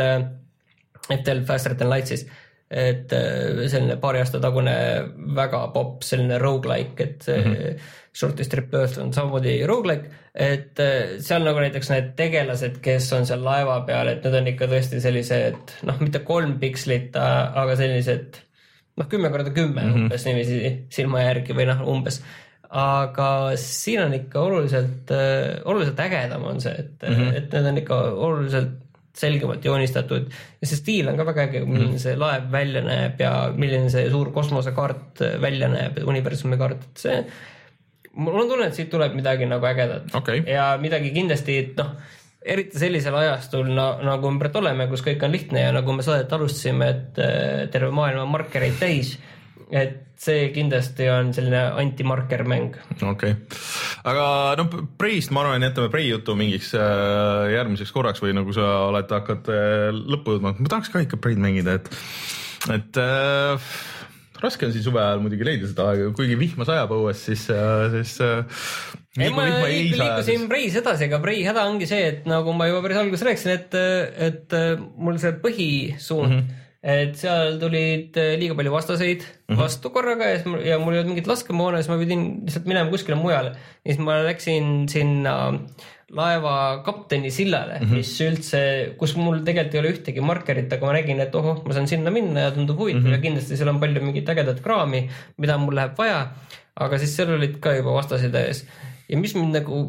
F T L Faster Than Light siis, et selline paari aasta tagune väga pop, selline roguelike, et mm-hmm. Shortest Trip to Earth on samamoodi roguelike, et seal nagu näiteks need tegelased, kes on seal laeva peal, et need on ikka tõesti sellised, noh, mitte kolm pikslit, aga sellised, noh, kümme korda kümme mm-hmm. umbes niiviisi silma järgi või noh, umbes. Aga siin on ikka oluliselt, oluliselt ägedam on see, et, mm-hmm. et need on ikka oluliselt selgemalt joonistatud ja see stiil on ka väga äge, milline see laev välja näeb ja milline see suur kosmosekaart välja näeb ja universumi kaart, et see mul on tunne, et siit tuleb midagi nagu ägedat okay. ja midagi kindlasti, et noh, eriti sellisel ajastul na, nagu ümbert oleme, kus kõik on lihtne ja nagu me saadet alustasime, et terve maailma markereid täis, et see kindlasti on selline anti-marker mäng. Okei. Okay. Aga no Preist ma arvan, jätame Prei jutu mingiks äh, järgmiseks korraks või nagu sa oled hakkad äh, lõppu jõudma. Ma tahaks ka ikka Preid mängida, et, et äh, raske on siin suve ajal muidugi leida seda aega, kuigi vihma sajab õues, siis, äh, siis äh, ei, ma liikusin Preis edasi, aga Prei häda ongi see, et nagu ma juba päris alguses rääkisin, et, et mul see põhisuund mm-hmm. et seal tulid liiga palju vastaseid mm-hmm. vastu korraga ja, ja mul ei olnud mingit laskemoona, siis ma pidin lihtsalt minema kuskile mujale. Ja siis ma läksin sinna laeva kapteni sillale, mm-hmm. mis üldse, kus mul tegelikult ei ole ühtegi markerit, aga ma nägin, et ohoh, ma saan sinna minna ja tundub huvitav mm-hmm. ja kindlasti seal on palju mingit ägedat kraami, mida mul läheb vaja, aga siis seal olid ka juba vastaseid ees. Ja mis mind nagu,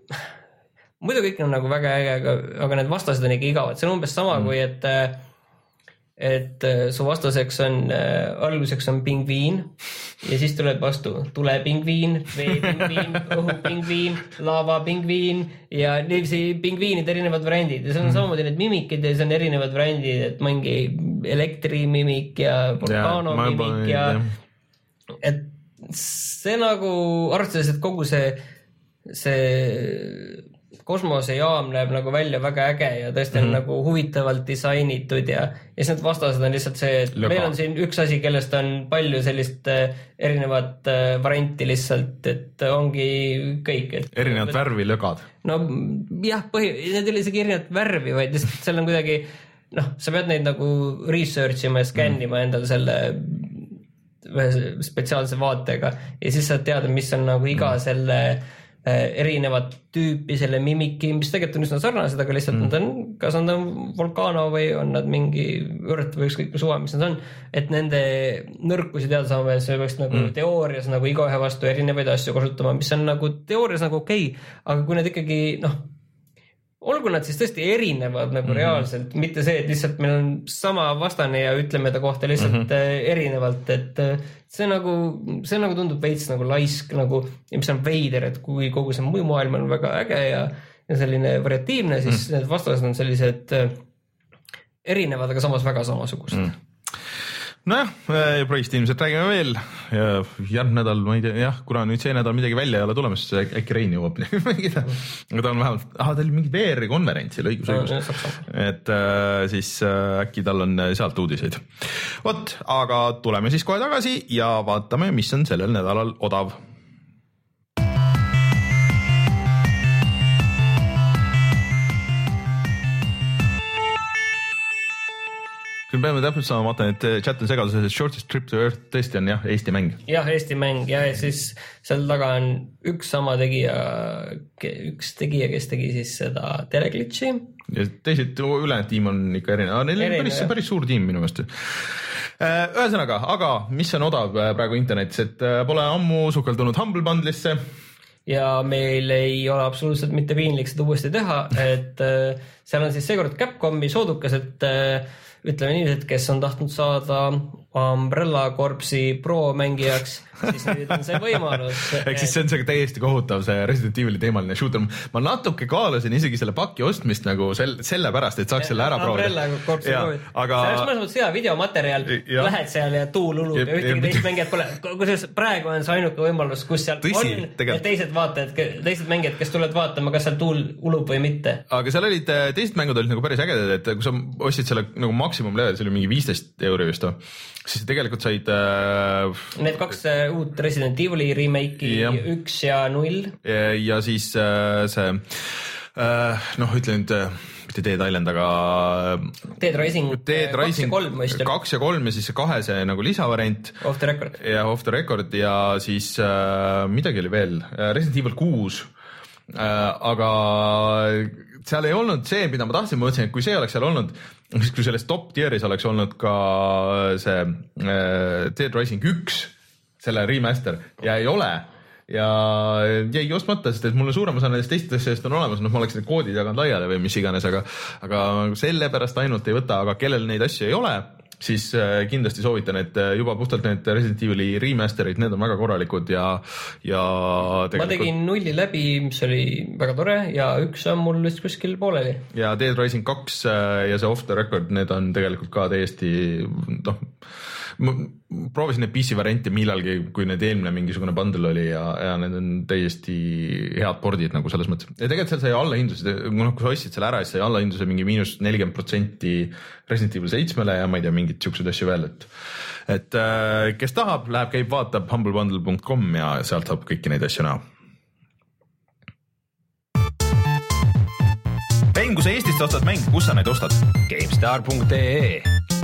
muidu kõik on nagu väga äge, aga, aga need vastased on ikka igavad. See on umbes sama mm-hmm. kui, et et su vastaseks on äh, alguseks on pingviin ja siis tuleb vastu tulepingviin, veepingviin, õhupingviin, laavapingviin ja niivisi pingviinid erinevad variandid ja see on mm. samamoodi need mimikid ja see on erinevad variandid, et mingi elektrimimik ja vulkanomimik ja, ja et see nagu arvestades, et kogu see, see kosmosejaam näeb nagu välja väga äge ja tõesti on mm -hmm. nagu huvitavalt disainitud ja, ja siis need vastased on lihtsalt see, et Löga. Meil on siin üks asi, kellest on palju sellist erinevat varianti lihtsalt, et ongi kõik. Et, erinevat et, värvi lögad. No jah, põhi, need ei ole isegi erinevat värvi, vaid lihtsalt seal on kuidagi, noh, sa pead neid nagu research ima ja skännima mm. endale selle ühe spetsiaalse vaatega ja siis saad teada, mis on nagu iga mm. selle erinevat tüüpi selle mimiki, mis tegelikult on üsna sarnased, aga lihtsalt mm. nad on, kas nad on Volcano või on nad mingi õrt või ükskõik suva, mis nad on, et nende nõrkusi teada saama, et see peaks nagu mm. teoorias nagu igaühe vastu erinevaid asju kasutama, mis on nagu teoorias nagu okei okay,, aga kui need ikkagi, noh, olgu nad siis tõesti erinevad nagu mm-hmm. reaalselt, mitte see, et lihtsalt meil on sama vastane ja ütleme ta kohta lihtsalt mm-hmm. erinevalt, et see nagu, see nagu tundub veits nagu laisk nagu, ja mis on veider, et kui kogu see muu maailm on väga äge ja, ja selline variatiivne, siis mm. need vastased on sellised erinevad, aga samas väga samasugused. Mm. Nojah, Praist ilmselt räägime veel ja järgmine nädal, ma ei tea, jah, kuna nüüd see nädal midagi välja ei ole tulemas, siis äkki Rein jõuab mängida. Aga ta on vähemalt, aha, ta oli mingi V R-i konverentsil, õigus, õigus. Et äh, siis äh, äkki tal on sealt uudiseid. Vot, aga tuleme siis kohe tagasi ja vaatame, mis on sellel nädalal odav. Me peame täpselt saama, vaatan, et chat on segaduses, et Shortest Trip to Earth tõesti on jah, Eesti mäng. Jah, Eesti mäng ja siis seal taga on üks sama tegija, üks tegija, kes tegi siis seda teleglitchi. Ja teised ülejäänud tiim on ikka erinev, aga neil on päris, päris suur tiim minu meelest. Ühesõnaga, aga mis on odav praegu internetis, et pole ammu sukeldunud Humble Bundle'isse. Ja meil ei ole absoluutselt mitte piinlik seda uuesti teha, et seal on siis seekord Capcomi soodukas, et ütleme niiviisi, et kes on tahtnud saada Umbrella Corpsi pro mängijaks, siis nüüd on see võimalus. Ehk siis see on see täiesti kohutav, see Resident Evil'i teemaline shooter. Ma natuke kaalusin isegi selle paki ostmist nagu sel, selle pärast, et saaks ja, selle ära proovida. Umbrella Corpsi proovid. Aga... see oleks mõnes mõttes hea videomaterjal, ja. Lähed seal ja tuul ulub ja, ja ühtegi ja, teist mängijad pole. Kusjuures praegu on see ainuke võimalus, kus seal tõsi, on tegelt. Ja teised vaatajad, teised mängijad, kes tulevad vaatama, kas seal tuul ulub või mitte. Aga seal olid, teised mängud olid nagu päris ägedad, et kui sa ostsid selle nagu maksimum level, see oli mingi viisteist euri just, siis tegelikult said äh... need kaks äh, uut Resident Evil'i remake'i, üks ja null. Ja, ja siis äh, see äh, noh, ütlen nüüd äh, mitte Dead Island, aga Dead Rising, Dead Rising kaks ja kolm mõistel. kaks ja kolm ja siis see kahe see nagu lisavariant. Off the record. Ja off the record ja siis äh, midagi oli veel. Resident Evil kuus. Äh, aga seal ei olnud see, mida ma tahtsin, ma mõtlesin, et kui see oleks seal olnud, siis kui selles top tieris oleks olnud ka see äh, Dead Rising üks, selle remaster ja ei ole ja jäi ostmata, sest et mulle suurem osa nendest teistest asjadest on olemas, noh ma oleks need koodid jaganud laiale või mis iganes, aga, aga selle pärast ainult ei võta, aga kellel neid asju ei ole, siis kindlasti soovitan, et juba puhtalt need Resident Evil'i remasterid, need on väga korralikud ja, ja tegelikult... Ma tegin nulli läbi, mis oli väga tore ja üks on mul vist kuskil pooleli. Ja Dead Rising kaks ja see Off the Record, need on tegelikult ka täiesti, noh, ma proovisin need P C varianti millalgi, kui need eelmine mingisugune bundle oli ja, ja need on täiesti head pordid nagu selles mõttes. Ja tegelikult seal sai allahindluse, noh, kui sa ostsid selle ära, siis sai allahindluse mingi miinus nelikümmend protsenti Resident Evil seitsmele ja ma ei tea, mingid siuksed asju veel, et, et kes tahab, läheb, käib, vaatab humble bundle dot com ja sealt saab kõiki neid asju näha. Mäng, kui sa Eestist ostad mäng, kus sa neid ostad? GameStar dot ee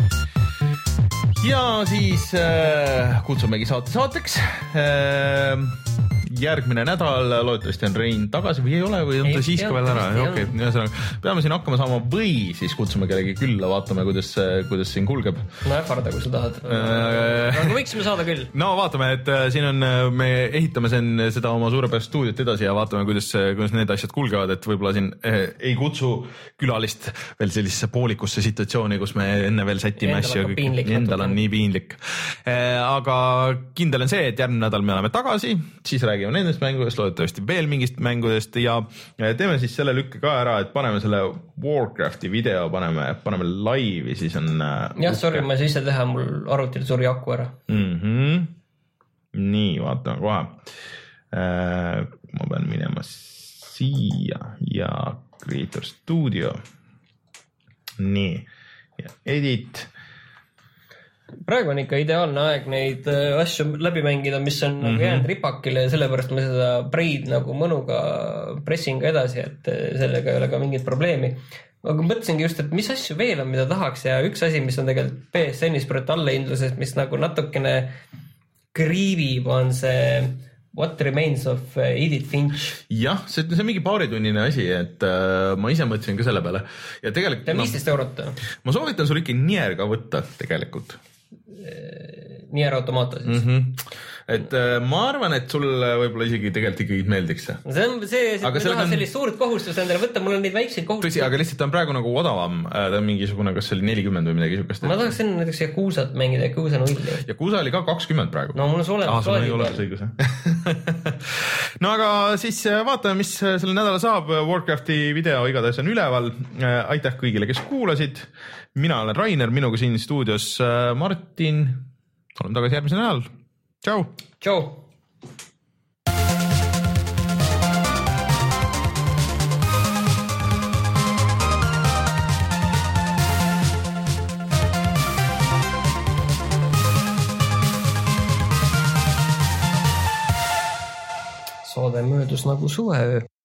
ja siis äh, kutsumegi saate saateks äh, järgmine nädal, loodetavasti on Rein tagasi või ei ole või on ta siis ka veel ära, okei, ühesõnaga peame siin hakkama saama või siis kutsume kellegi külla, vaatame, kuidas, kuidas siin kulgeb. No ähvarda, kui sa tahad. Äh, aga võiksime saada küll. No vaatame, et siin on, me ehitame sen, seda oma suurepärast stuudiot edasi ja vaatame, kuidas, kuidas need asjad kulgevad, et võib-olla siin eh, ei kutsu külalist veel sellisesse poolikusse situatsiooni, kus me enne veel sätime asju, endal on nii piinlik. Eh, aga kindel on see, et järgmine nädal me oleme tagasi, siis räägime nendest mängudest, loodetavasti veel mingist mängudest ja teeme siis selle lükke ka ära, et paneme selle Warcrafti video, paneme, paneme laivi, siis on... jah, sorry, ma ei saa ise teha, mul arvutil suri aku ära. Mm-hmm. nii, vaatame kohe. Ma pean minema siia ja Creator Studio. Nii, ja edit. Praegu on ikka ideaalne aeg neid asju läbi mängida, mis on mm-hmm. nagu jäänud ripakile ja sellepärast ma seda Braid nagu mõnuga pressin ka edasi, et sellega ei ole ka mingit probleemi. Aga mõtlesingi just, et mis asju veel on, mida tahaks ja üks asi, mis on tegelikult P S N-is praegu allahindluses, mis nagu natukene kriivib, on see What Remains of Edith Finch. Jah, see on mingi paaritunnine asi, et äh, ma ise mõtlesin ka selle peale. Ja tegelikult... Ta on viisteist eurot. Ma soovitan sul ikka Nier ka võtta tegelikult. Nier Automata siis. Mm-hmm. Et äh, ma arvan, et sul võib-olla isegi tegelikult ikkagi meeldiks see. See on see, et ma tahan on... sellist suurt kohustust endale võtta, mul on neid väikseid kohustusi. Tõsi, aga lihtsalt on praegu nagu odavam, ta on mingisugune, kas see oli nelikümmend või midagi sihukest. Ma tahaks enne näiteks Yakuusat mängida, Yakuusa nulli. Yakuusa oli ka kakskümmend praegu. No mul on olemas ah, sul ei olemas õigus. No aga siis vaatame, mis selle nädala saab. Warcrafti video igatahes on üleval. Aitäh kõigile, kes kuulasid. Mina olen Rainer, minuga siin stuudios Martin. Olen tagasi järgmise nädal. Tšau! Tšau! Saade möödus nagu suveöö.